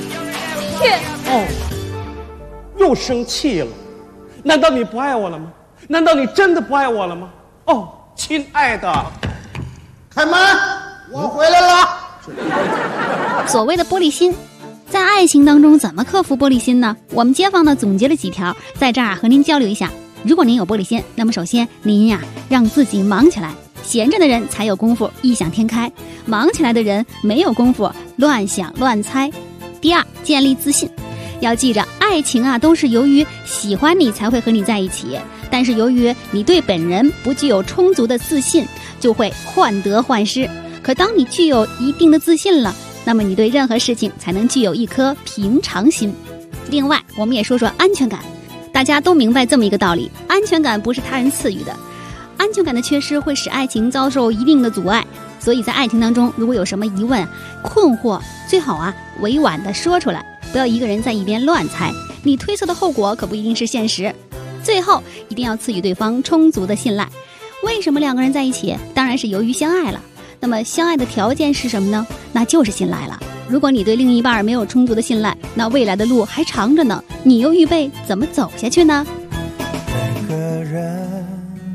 又生气了？难道你不爱我了吗？难道你真的不爱我了吗？亲爱的， 开门，我回来了。 所谓的玻璃心，在爱情当中怎么克服玻璃心呢？我们街坊呢总结了几条，在这儿和您交流一下。如果您有玻璃心，那么首先您让自己忙起来，闲着的人才有功夫异想天开，忙起来的人没有功夫乱想乱猜。第二，建立自信。要记着，爱情都是由于喜欢你才会和你在一起，但是由于你对本人不具有充足的自信，就会患得患失。可当你具有一定的自信了，那么你对任何事情才能具有一颗平常心。另外，我们也说说安全感。大家都明白这么一个道理，安全感不是他人赐予的，安全感的缺失会使爱情遭受一定的阻碍。所以在爱情当中，如果有什么疑问、困惑，最好委婉地说出来，不要一个人在一边乱猜，你推测的后果可不一定是现实。最后一定要赐予对方充足的信赖。为什么两个人在一起？当然是由于相爱了。那么相爱的条件是什么呢？那就是信赖了。如果你对另一半没有充足的信赖，那未来的路还长着呢，你又预备怎么走下去呢？ 每个人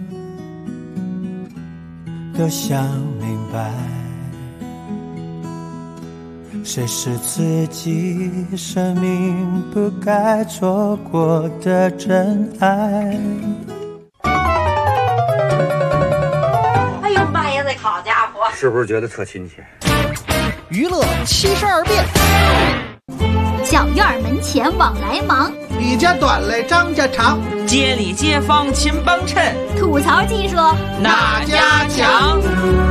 都想明白，谁是自己生命不该错过的真爱。 哎呦妈呀，这好家伙， 是不是觉得特亲切？ 娱乐72变。 小院门前往来忙， 李家短来张家长， 街里街坊亲帮衬， 吐槽技术哪家强？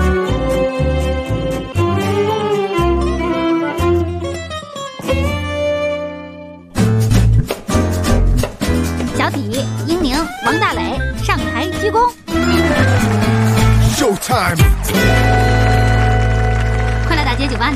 小体、英宁、王大磊上台鞠躬。 Showtime！ 快乐大街酒吧里，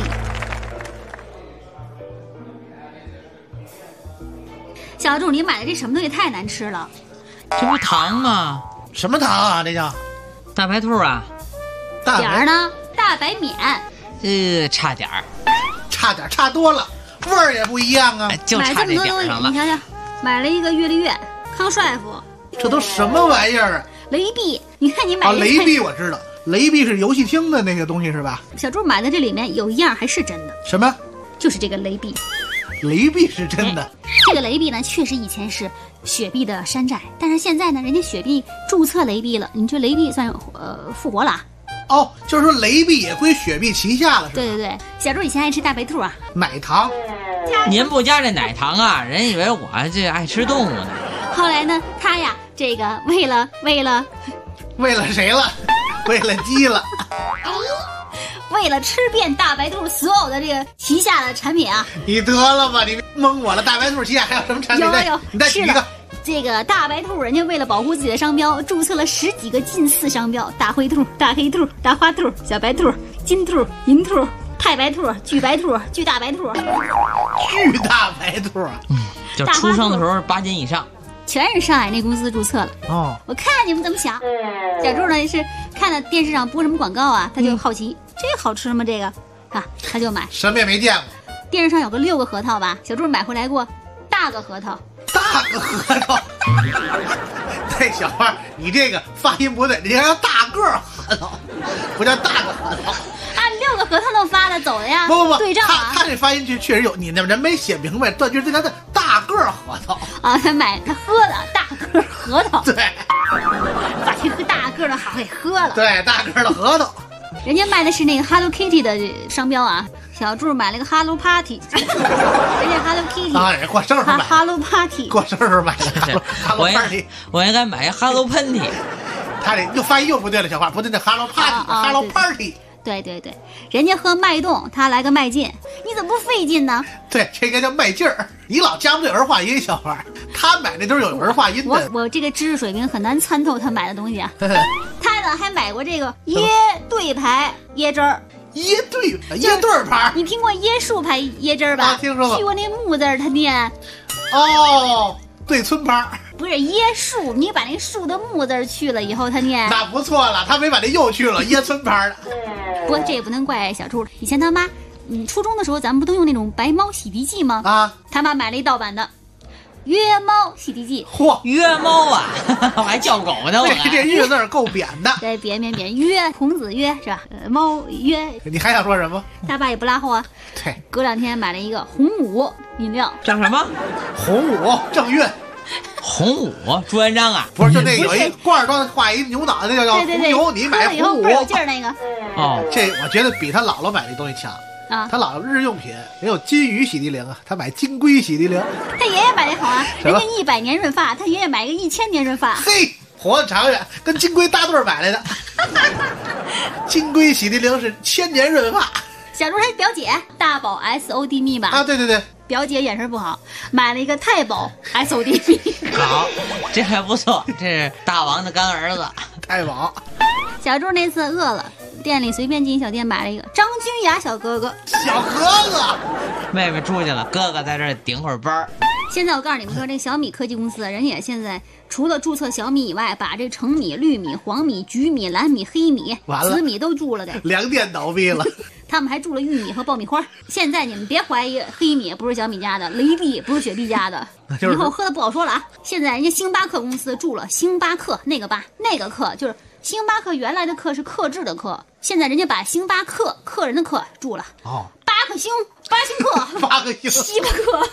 小柱，你买的这什么东西太难吃了？ 这不糖吗？ 什么糖啊？这叫大白兔啊？ 点儿呢？大白免。 差点儿， 差点，差多了，味儿也不一样啊。 就差这点上了。 你瞧瞧，买了一个月丽月、康帅傅， 这都什么玩意儿啊？ 雷碧，你看你买的雷碧我知道，雷碧是游戏厅的那个东西是吧？ 小猪买的这里面有一样还是真的。 什么？ 就是这个雷碧。 雷碧是真的。 这个雷碧呢，确实以前是雪碧的山寨，但是现在呢，人家雪碧注册雷碧了，你这雷碧算复活了啊。 哦，就是说雷碧也归雪碧旗下了，是吧？ 对对对，小猪以前爱吃大白兔啊， 奶糖。 您不加这奶糖啊，人以为我这爱吃动物呢。 后来呢，他呀，这个为了谁了？为了鸡了。 为了吃遍大白兔所有的这个旗下的产品啊！ 你得了吧，你蒙我了！大白兔旗下还有什么产品？ 有， 你再举一个。 这个大白兔，人家为了保护自己的商标，注册了10几个近似商标：大灰兔、大黑兔、大花兔、小白兔、金兔、银兔、太白兔、巨白兔、巨大白兔、 巨大白兔啊！ 就出生的时候8斤以上。 全是上海那公司注册了哦， 我看你们怎么想。小猪呢是看到电视上播什么广告啊，他就好奇，这个好吃吗？这个啊，他就买。 什么也没见过。 电视上有个6个核桃吧，小猪买回来过大个核桃。 大个核桃。对，小花，你这个发音不对，你要大个核桃，不叫大个核桃。 按6个核桃能发的走的呀？ 不， 对账啊。 他这发音确实有，你那人没写明白，这就是他的大个核桃啊。他喝的大个核桃， 对， 把这个大个的好给喝了。 对，大个的核桃。 人家卖的是那个 Hello Kitty 的商标啊，小猪买了个 Hello Party， 人家 Hello Kitty 啊，人过生日买 Hello Party， 过生日买的 Hello Party， 我应该买 Hello 喷嚏， 他这又发音又不对了，小花不对，那 Hello Party，Hello Party。 对对对，人家喝脉动，他来个迈进，你怎么不费劲呢？ 对，这个叫迈劲儿。你老加不对儿化音，小花，他买那都是有儿化音的。 我这个知识水平很难参透他买的东西啊。他呢还买过这个椰对牌椰汁儿。 椰对牌， 你听过椰树牌椰汁儿吧？ 听说过。 去过那木字他念。 哦，对村牌。 不是椰树，你把那树的木字去了以后，他念那不错了，他没把那又去了，椰村牌的。 不过这也不能怪小猪，以前他妈，初中的时候咱们不都用那种白猫洗涤剂吗？ 啊， 他妈买了一盗版的约猫洗涤剂。 嚯， 约猫啊，我还叫狗呢，我这约字够扁的。 对，扁约，孔子约是吧？猫约。 你还想说什么？ 他爸也不拉后啊。 对， 隔2天买了一个洪武饮料， 叫什么？ 洪武正韵。 洪武朱元璋啊， 不是，就那有一罐儿装画一牛脑袋，那叫红牛，你买洪武有劲儿那个。 哦，这我觉得比他姥姥买的东西强啊。 他姥姥日用品也有金鱼洗涤灵啊，他买金龟洗涤灵。 他爷爷买的好啊，人家100年润发，他爷爷买个1000年润发。 嘿，活得长远，跟金龟搭对买来的。金龟洗涤灵是1000年润发。 小猪他表姐大宝 SOD 蜜吧啊，对对对， 表姐眼神不好，买了一个太保 SOD 蜜。 好，这还不错，这是大王的干儿子太保。 小猪那次饿了，店里随便进小店买了一个张君雅小哥哥。 小哥哥， 妹妹出去了，哥哥在这儿顶会儿班。 现在我告诉你们说，这小米科技公司人家现在除了注册小米以外，把这橙米、绿米、黄米、橘米、蓝米、黑米、紫米都注了的。 粮店倒闭了。 他们还注了玉米和爆米花。现在你们别怀疑，黑米不是小米家的，雷碧不是雪碧家的，以后喝的不好说了啊。现在人家星巴克公司注了星巴克那个克，就是星巴克原来的克是克制的克，现在人家把星巴克客人的克注了。 哦 ，8颗星克 ，8个星， 西巴克，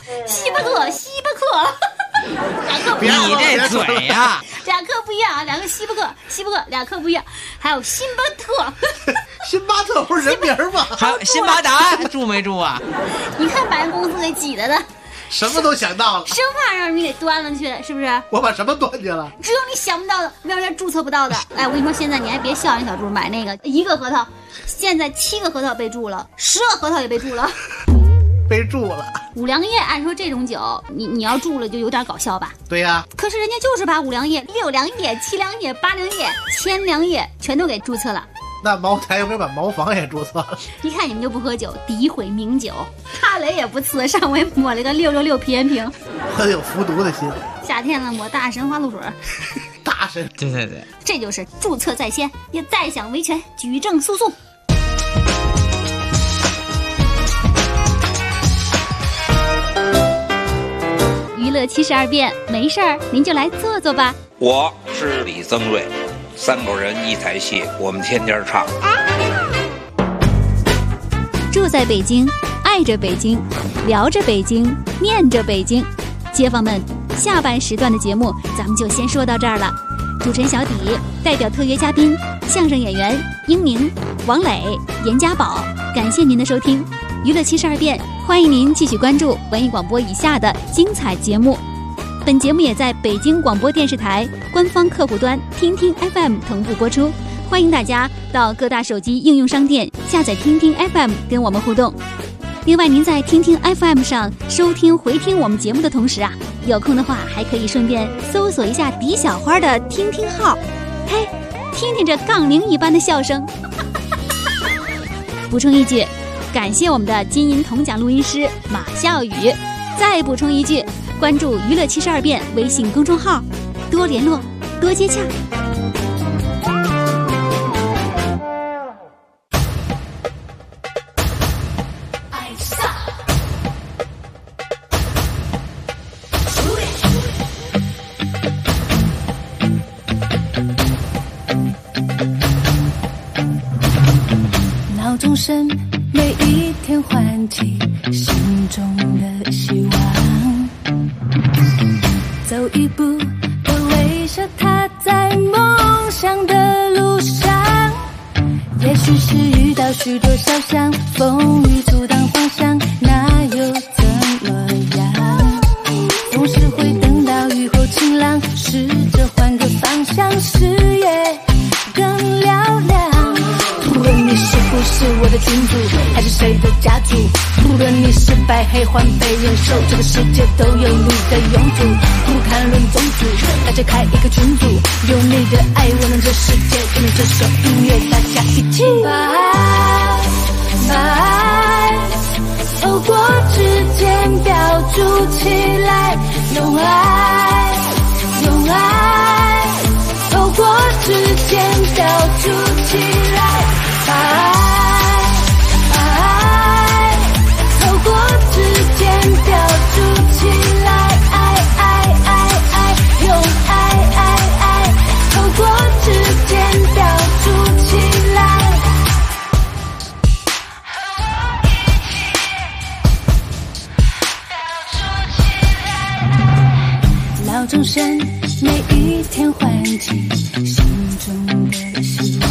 两个不一样。 你这嘴呀， 两个不一样啊，两个西巴克，2颗不一样，还有辛巴特。 辛巴特不是人名吗？ 还有辛巴达住没住啊？ 你看把人公司给挤的， 什么都想到了， 生怕让你给端了去，是不是？ 我把什么端去了？ 只有你想不到的，没有人注册不到的。哎，我跟你说，现在你还别笑人小猪买那个1个核桃，现在7个核桃被注了，10个核桃也被注了。 被注了五粮液，按说这种酒，你要注了就有点搞笑吧？ 对呀， 可是人家就是把5粮液、6粮液、7粮液、8粮液、1000粮液全都给注册了。 那茅台有没有把茅房也注册了？ 一看你们就不喝酒，诋毁名酒。哈雷也不次，上回抹了个666皮炎平， 很有服毒的心。 夏天了抹大神花露水， 大神， 对， 这就是注册在先，也再想维权，举证诉讼。娱乐72变，没事儿您就来坐坐吧。 我是李增瑞，3口人1台戏，我们天天唱。 住在北京，爱着北京，聊着北京，念着北京。街坊们，下半时段的节目咱们就先说到这儿了。主持人小底代表特约嘉宾相声演员英明、王磊、严家宝，感谢您的收听。娱乐72变，欢迎您继续关注文艺广播以下的精彩节目。本节目也在北京广播电视台官方客户端听听 FM 同步播出，欢迎大家到各大手机应用商店下载听听 FM 跟我们互动。另外，您在听听 FM 上收听回听我们节目的同时啊，有空的话还可以顺便搜索一下李小花的听听号，嘿，听听这杠铃一般的笑声。补充一句，感谢我们的金银铜奖录音师马笑宇。再补充一句，关注娱乐72变微信公众号，多联络，多接洽。 闹钟声每一天唤起心中的希望，走一步的微笑，踏在梦想的路上。也许是遇到许多小伤，风雨阻挡方向，那又怎么样？总是会等到雨后晴朗，试着换个方向，视野更嘹亮。无论你是不是我的君主，还是谁的家族，无论你是白黑黄被忍受，这个世界都有你的永驻。不谈论种族，大家开一个群组，用你的爱温暖这世界，跟着这首音乐大家一起把爱把爱透过指尖标注起来，用爱用爱透过指尖标注起来，把爱把爱透过指尖标注起来，爱爱爱爱用爱爱爱透过指尖标注起来。闹钟声每一天唤起心中的希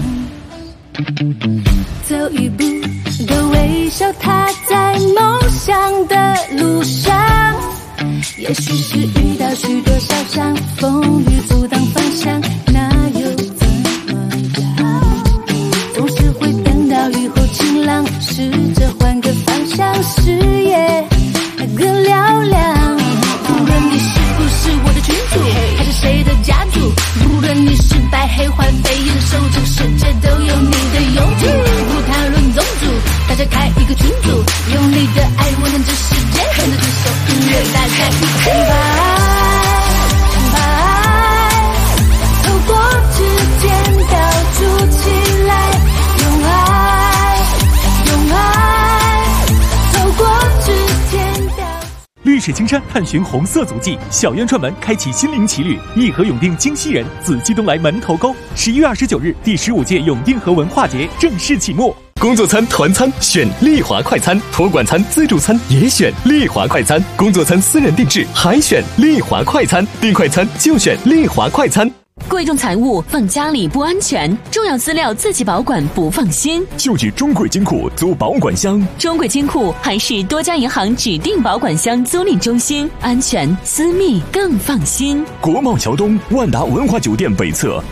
望，走一步的微笑，踏在梦想的路上。也许是遇到许多小伤，风雨阻挡方向，那又怎么样？总是会等到雨后晴朗，试着换个方向，视野更嘹亮。无论你是不是我的君主，还是谁的家族，无论你是白黑黄被忍受，这个世界都有你的永驻。不谈论种族，大家开一个群组，用你的爱温暖这世界，跟着这首音乐大家一起把爱把爱透过指尖标注起来，用爱用爱透过指尖标。 绿水青山探寻红色足迹，小院串门开启心灵奇旅，颐和永定京西人，紫气东来门头沟。11月29日，第15届永定河文化节正式启幕。 工作餐、团餐选丽华快餐，托管餐、自助餐也选丽华快餐，工作餐私人定制还选丽华快餐，订快餐就选丽华快餐。 贵重财物放家里不安全，重要资料自己保管不放心， 就去中贵金库租保管箱。 中贵金库还是多家银行指定保管箱租赁中心，安全私密更放心。 国贸桥东万达文华酒店北侧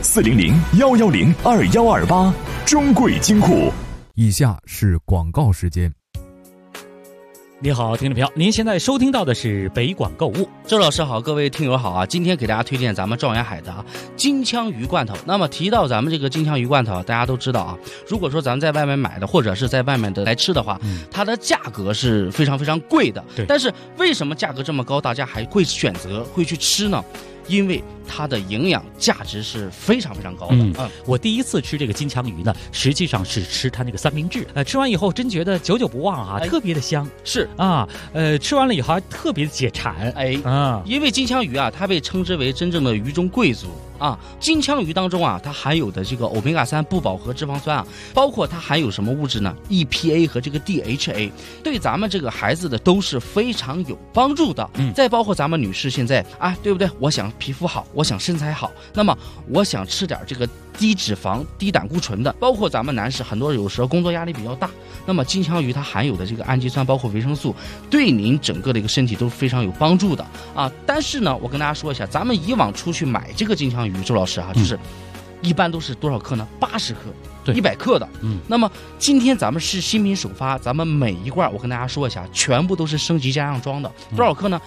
400-110-2128，中贵金库。 以下是广告时间。 你好，听众朋友，您现在收听到的是北广购物。 周老师好，各位听友好啊！今天给大家推荐咱们状元海的金枪鱼罐头。那么提到咱们这个金枪鱼罐头，大家都知道啊，如果说咱们在外面买的，或者是在外面的来吃的话，它的价格是非常非常贵的。 对。 但是为什么价格这么高，大家还会选择会去吃呢？因为它的营养价值是非常非常高的。 我第一次吃这个金枪鱼呢，实际上是吃它那个三明治。吃完以后真觉得久久不忘啊，特别的香。 是啊，吃完了以后还特别的解馋。 因为金枪鱼啊，它被称之为真正的鱼中贵族啊。金枪鱼当中啊，它含有的这个欧米伽3不饱和脂肪酸啊，包括它含有什么物质呢 ？EPA 和这个 DHA， 对咱们这个孩子的都是非常有帮助的。再包括咱们女士现在啊，对不对？我想皮肤好，我想身材好，那么我想吃点这个低脂肪、低胆固醇的。包括咱们男士，很多有时候工作压力比较大，那么金枪鱼它含有的这个氨基酸，包括维生素，对您整个的一个身体都非常有帮助的啊。但是呢，我跟大家说一下，咱们以往出去买这个金枪鱼，周老师啊，就是一般都是多少克呢？80克。100克的，那么今天咱们是新品首发，咱们每一罐我跟大家说一下，全部都是升级加上装的，多少克呢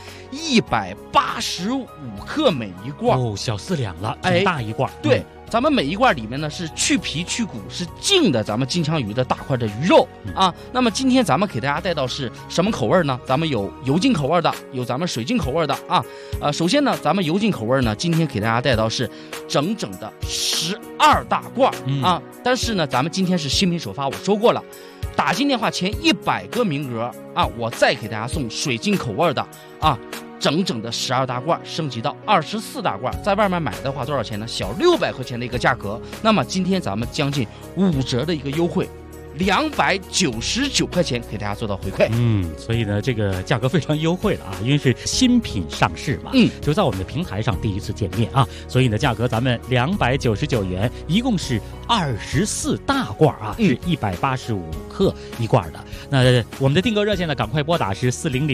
？185克每一罐， 小4两了，挺大一罐。 对，咱们每一罐里面呢是去皮去骨，是净的，咱们金枪鱼的大块的鱼肉啊。那么今天咱们给大家带到是什么口味呢？咱们有油浸口味的，有咱们水浸口味的啊。首先呢，咱们油浸口味呢，今天给大家带到是整整的12大罐啊。但是呢，咱们今天是新品首发，我说过了，打进电话前100个名额啊，我再给大家送水晶口味的啊，整整的12大罐，升级到24大罐，在外面买的话多少钱呢？小600块钱的一个价格。那么今天咱们将近5折的一个优惠。299块钱给大家做到回馈， 所以呢，这个价格非常优惠了啊，因为是新品上市嘛，就在我们的平台上第一次见面啊，所以呢，价格咱们299元，一共是24大罐啊，是185克一罐的。那我们的订购热线呢，赶快拨打是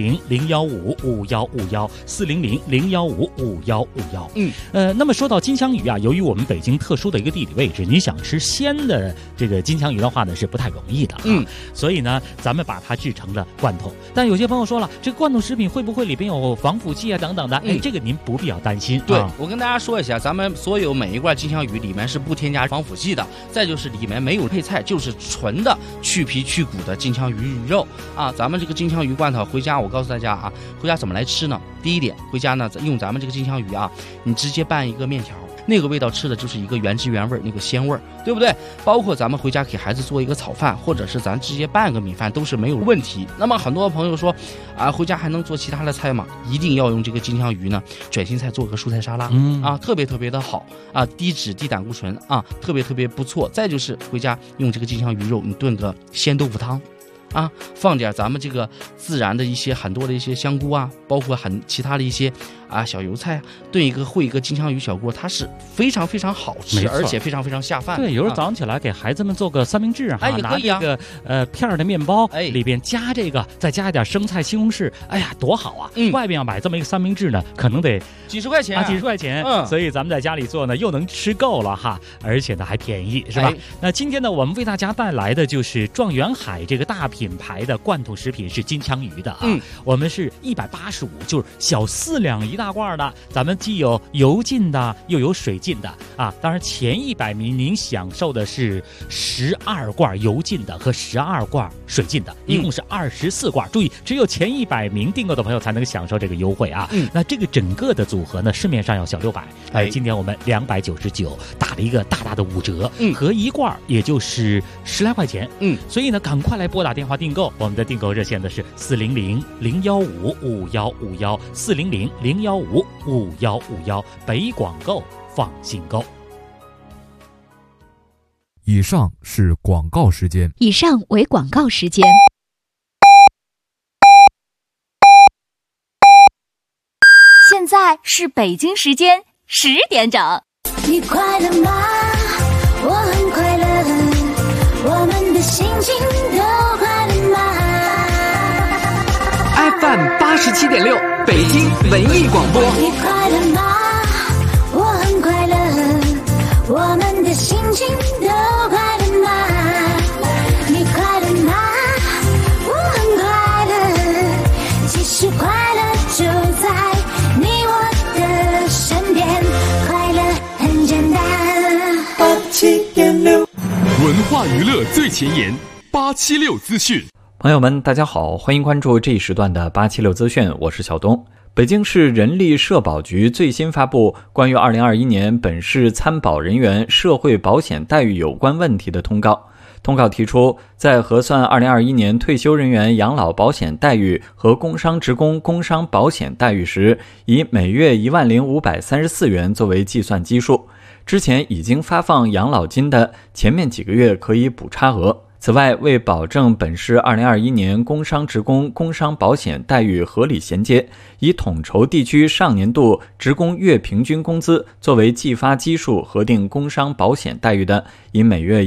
400-015-5151，400-015-5151。那么说到金枪鱼啊，由于我们北京特殊的一个地理位置，你想吃鲜的这个金枪鱼的话呢，是不太容易的。所以呢，咱们把它制成了罐头。但有些朋友说了，这个罐头食品会不会里边有防腐剂啊等等的？这个您不必要担心。 对，我跟大家说一下，咱们所有每一罐金枪鱼里面是不添加防腐剂的，再就是里面没有配菜，就是纯的去皮去骨的金枪鱼鱼肉啊。咱们这个金枪鱼罐头回家，我告诉大家啊，回家怎么来吃呢？第一点，回家呢用咱们这个金枪鱼啊，你直接拌一个面条。那个味道吃的就是一个原汁原味，那个鲜味，对不对？包括咱们回家给孩子做一个炒饭，或者是咱直接拌个米饭都是没有问题。那么很多朋友说啊，回家还能做其他的菜吗？一定要用这个金枪鱼呢，卷心菜做个蔬菜沙拉，啊，特别特别的好啊，低脂低胆固醇啊，特别特别不错。再就是回家用这个金枪鱼肉，你炖个鲜豆腐汤。啊，放点咱们这个自然的一些很多的一些香菇啊，包括其他的一些啊小油菜，炖一个烩一个金枪鱼小锅，它是非常非常好吃，而且非常非常下饭。 对，有时候早上起来给孩子们做个三明治啊， 也可以啊， 拿这个片的面包，里边加这个，再加一点生菜、西红柿，哎呀，多好啊！外边要买这么一个三明治呢，可能得几十块钱啊，几十块钱。所以咱们在家里做呢，又能吃够了哈，而且呢还便宜，是吧？那今天呢，我们为大家带来的就是状元海这个大品牌的罐头食品是金枪鱼的啊，我们是185，就是小4两一大罐的，咱们既有油浸的又有水浸的啊。当然前100名您享受的是12罐油浸的和12罐水浸的，一共是24罐。注意，只有前100名订购的朋友才能享受这个优惠啊。那这个整个的组合呢，市面上要小600，今天我们299打了一个大大的5折，合一罐也就是10来块钱。所以呢，赶快来拨打电话订购。我们的订购热线的是400-015-5151，400-015-5151，北广购放心购。 以上是广告时间。 以上为广告时间。现在是北京时间10点整。 你快乐吗？我很快乐，我们的心情都快乐吗？ FM 87.6，北京文艺广播。 你快乐吗？我很快乐，我们的心情都快乐吗？你快乐吗？我很快乐，其实快乐就在你我的身边，快乐很简单。87.6， 文化娱乐最前沿，876资讯。 朋友们，大家好，欢迎关注这一时段的876资讯，我是小东。北京市人力社保局最新发布关于2021年本市参保人员社会保险待遇有关问题的通告。通告提出，在核算2021年退休人员养老保险待遇和工伤职工工伤保险待遇时，以每月10534元作为计算基数。之前已经发放养老金的前面几个月可以补差额。此外，为保证本市2021年工伤职工工伤保险待遇合理衔接，以统筹地区上年度职工月平均工资作为计发基数核定工伤保险待遇的，以每月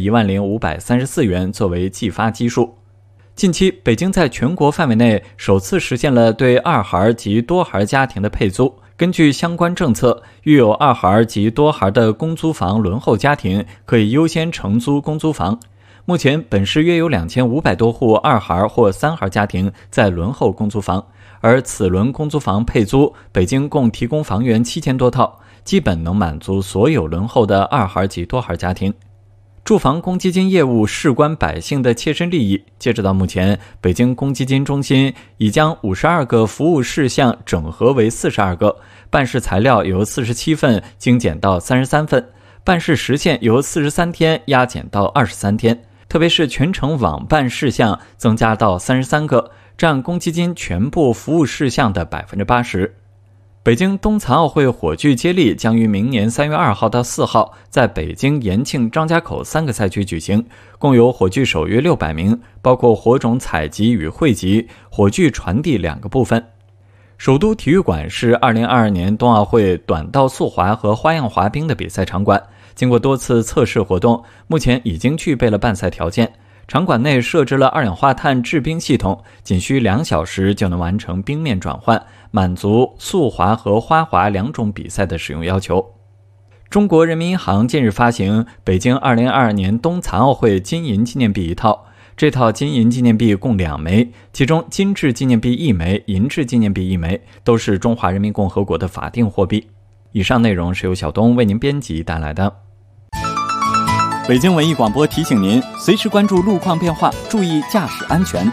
10534元作为计发基数。近期，北京在全国范围内首次实现了对二孩及多孩家庭的配租。根据相关政策，育有二孩及多孩的公租房轮候家庭可以优先承租公租房。目前，本市约有2500多户二孩或三孩家庭在轮候公租房，而此轮公租房配租，北京共提供房源7000多套，基本能满足所有轮候的二孩及多孩家庭。住房公积金业务事关百姓的切身利益，截止到目前，北京公积金中心已将52个服务事项整合为42个，办事材料由47份精简到33份，办事时限由43天压减到23天。特别是全程网办事项增加到33个，占公积金全部服务事项的 80%。北京冬残奥会火炬接力将于明年3月2号到4号在北京、延庆、张家口3个赛区举行，共有火炬手约600名，包括火种采集与汇集、火炬传递2个部分。首都体育馆是2022年冬奥会短道速滑和花样滑冰的比赛场馆。经过多次测试活动，目前已经具备了办赛条件。场馆内设置了二氧化碳制冰系统，仅需2小时就能完成冰面转换，满足速滑和花滑2种比赛的使用要求。中国人民银行近日发行北京2022年冬残奥会金银纪念币1套，这套金银纪念币共2枚，其中金质纪念币1枚，银质纪念币1枚，都是中华人民共和国的法定货币。以上内容是由小东为您编辑带来的。北京文艺广播提醒您，随时关注路况变化，注意驾驶安全。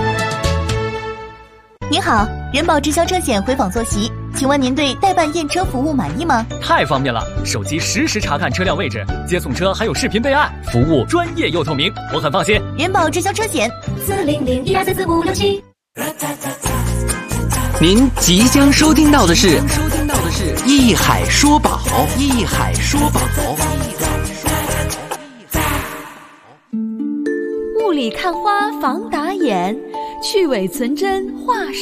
您好，人保直销车险回访坐席，请问您对代办验车服务满意吗？ 太方便了，手机实时查看车辆位置，接送车还有视频备案，服务专业又透明，我很放心。 人保直销车险40012344567。 您即将收听到的是一海说宝，一海说宝。 雾里看花防打眼，去伪存真画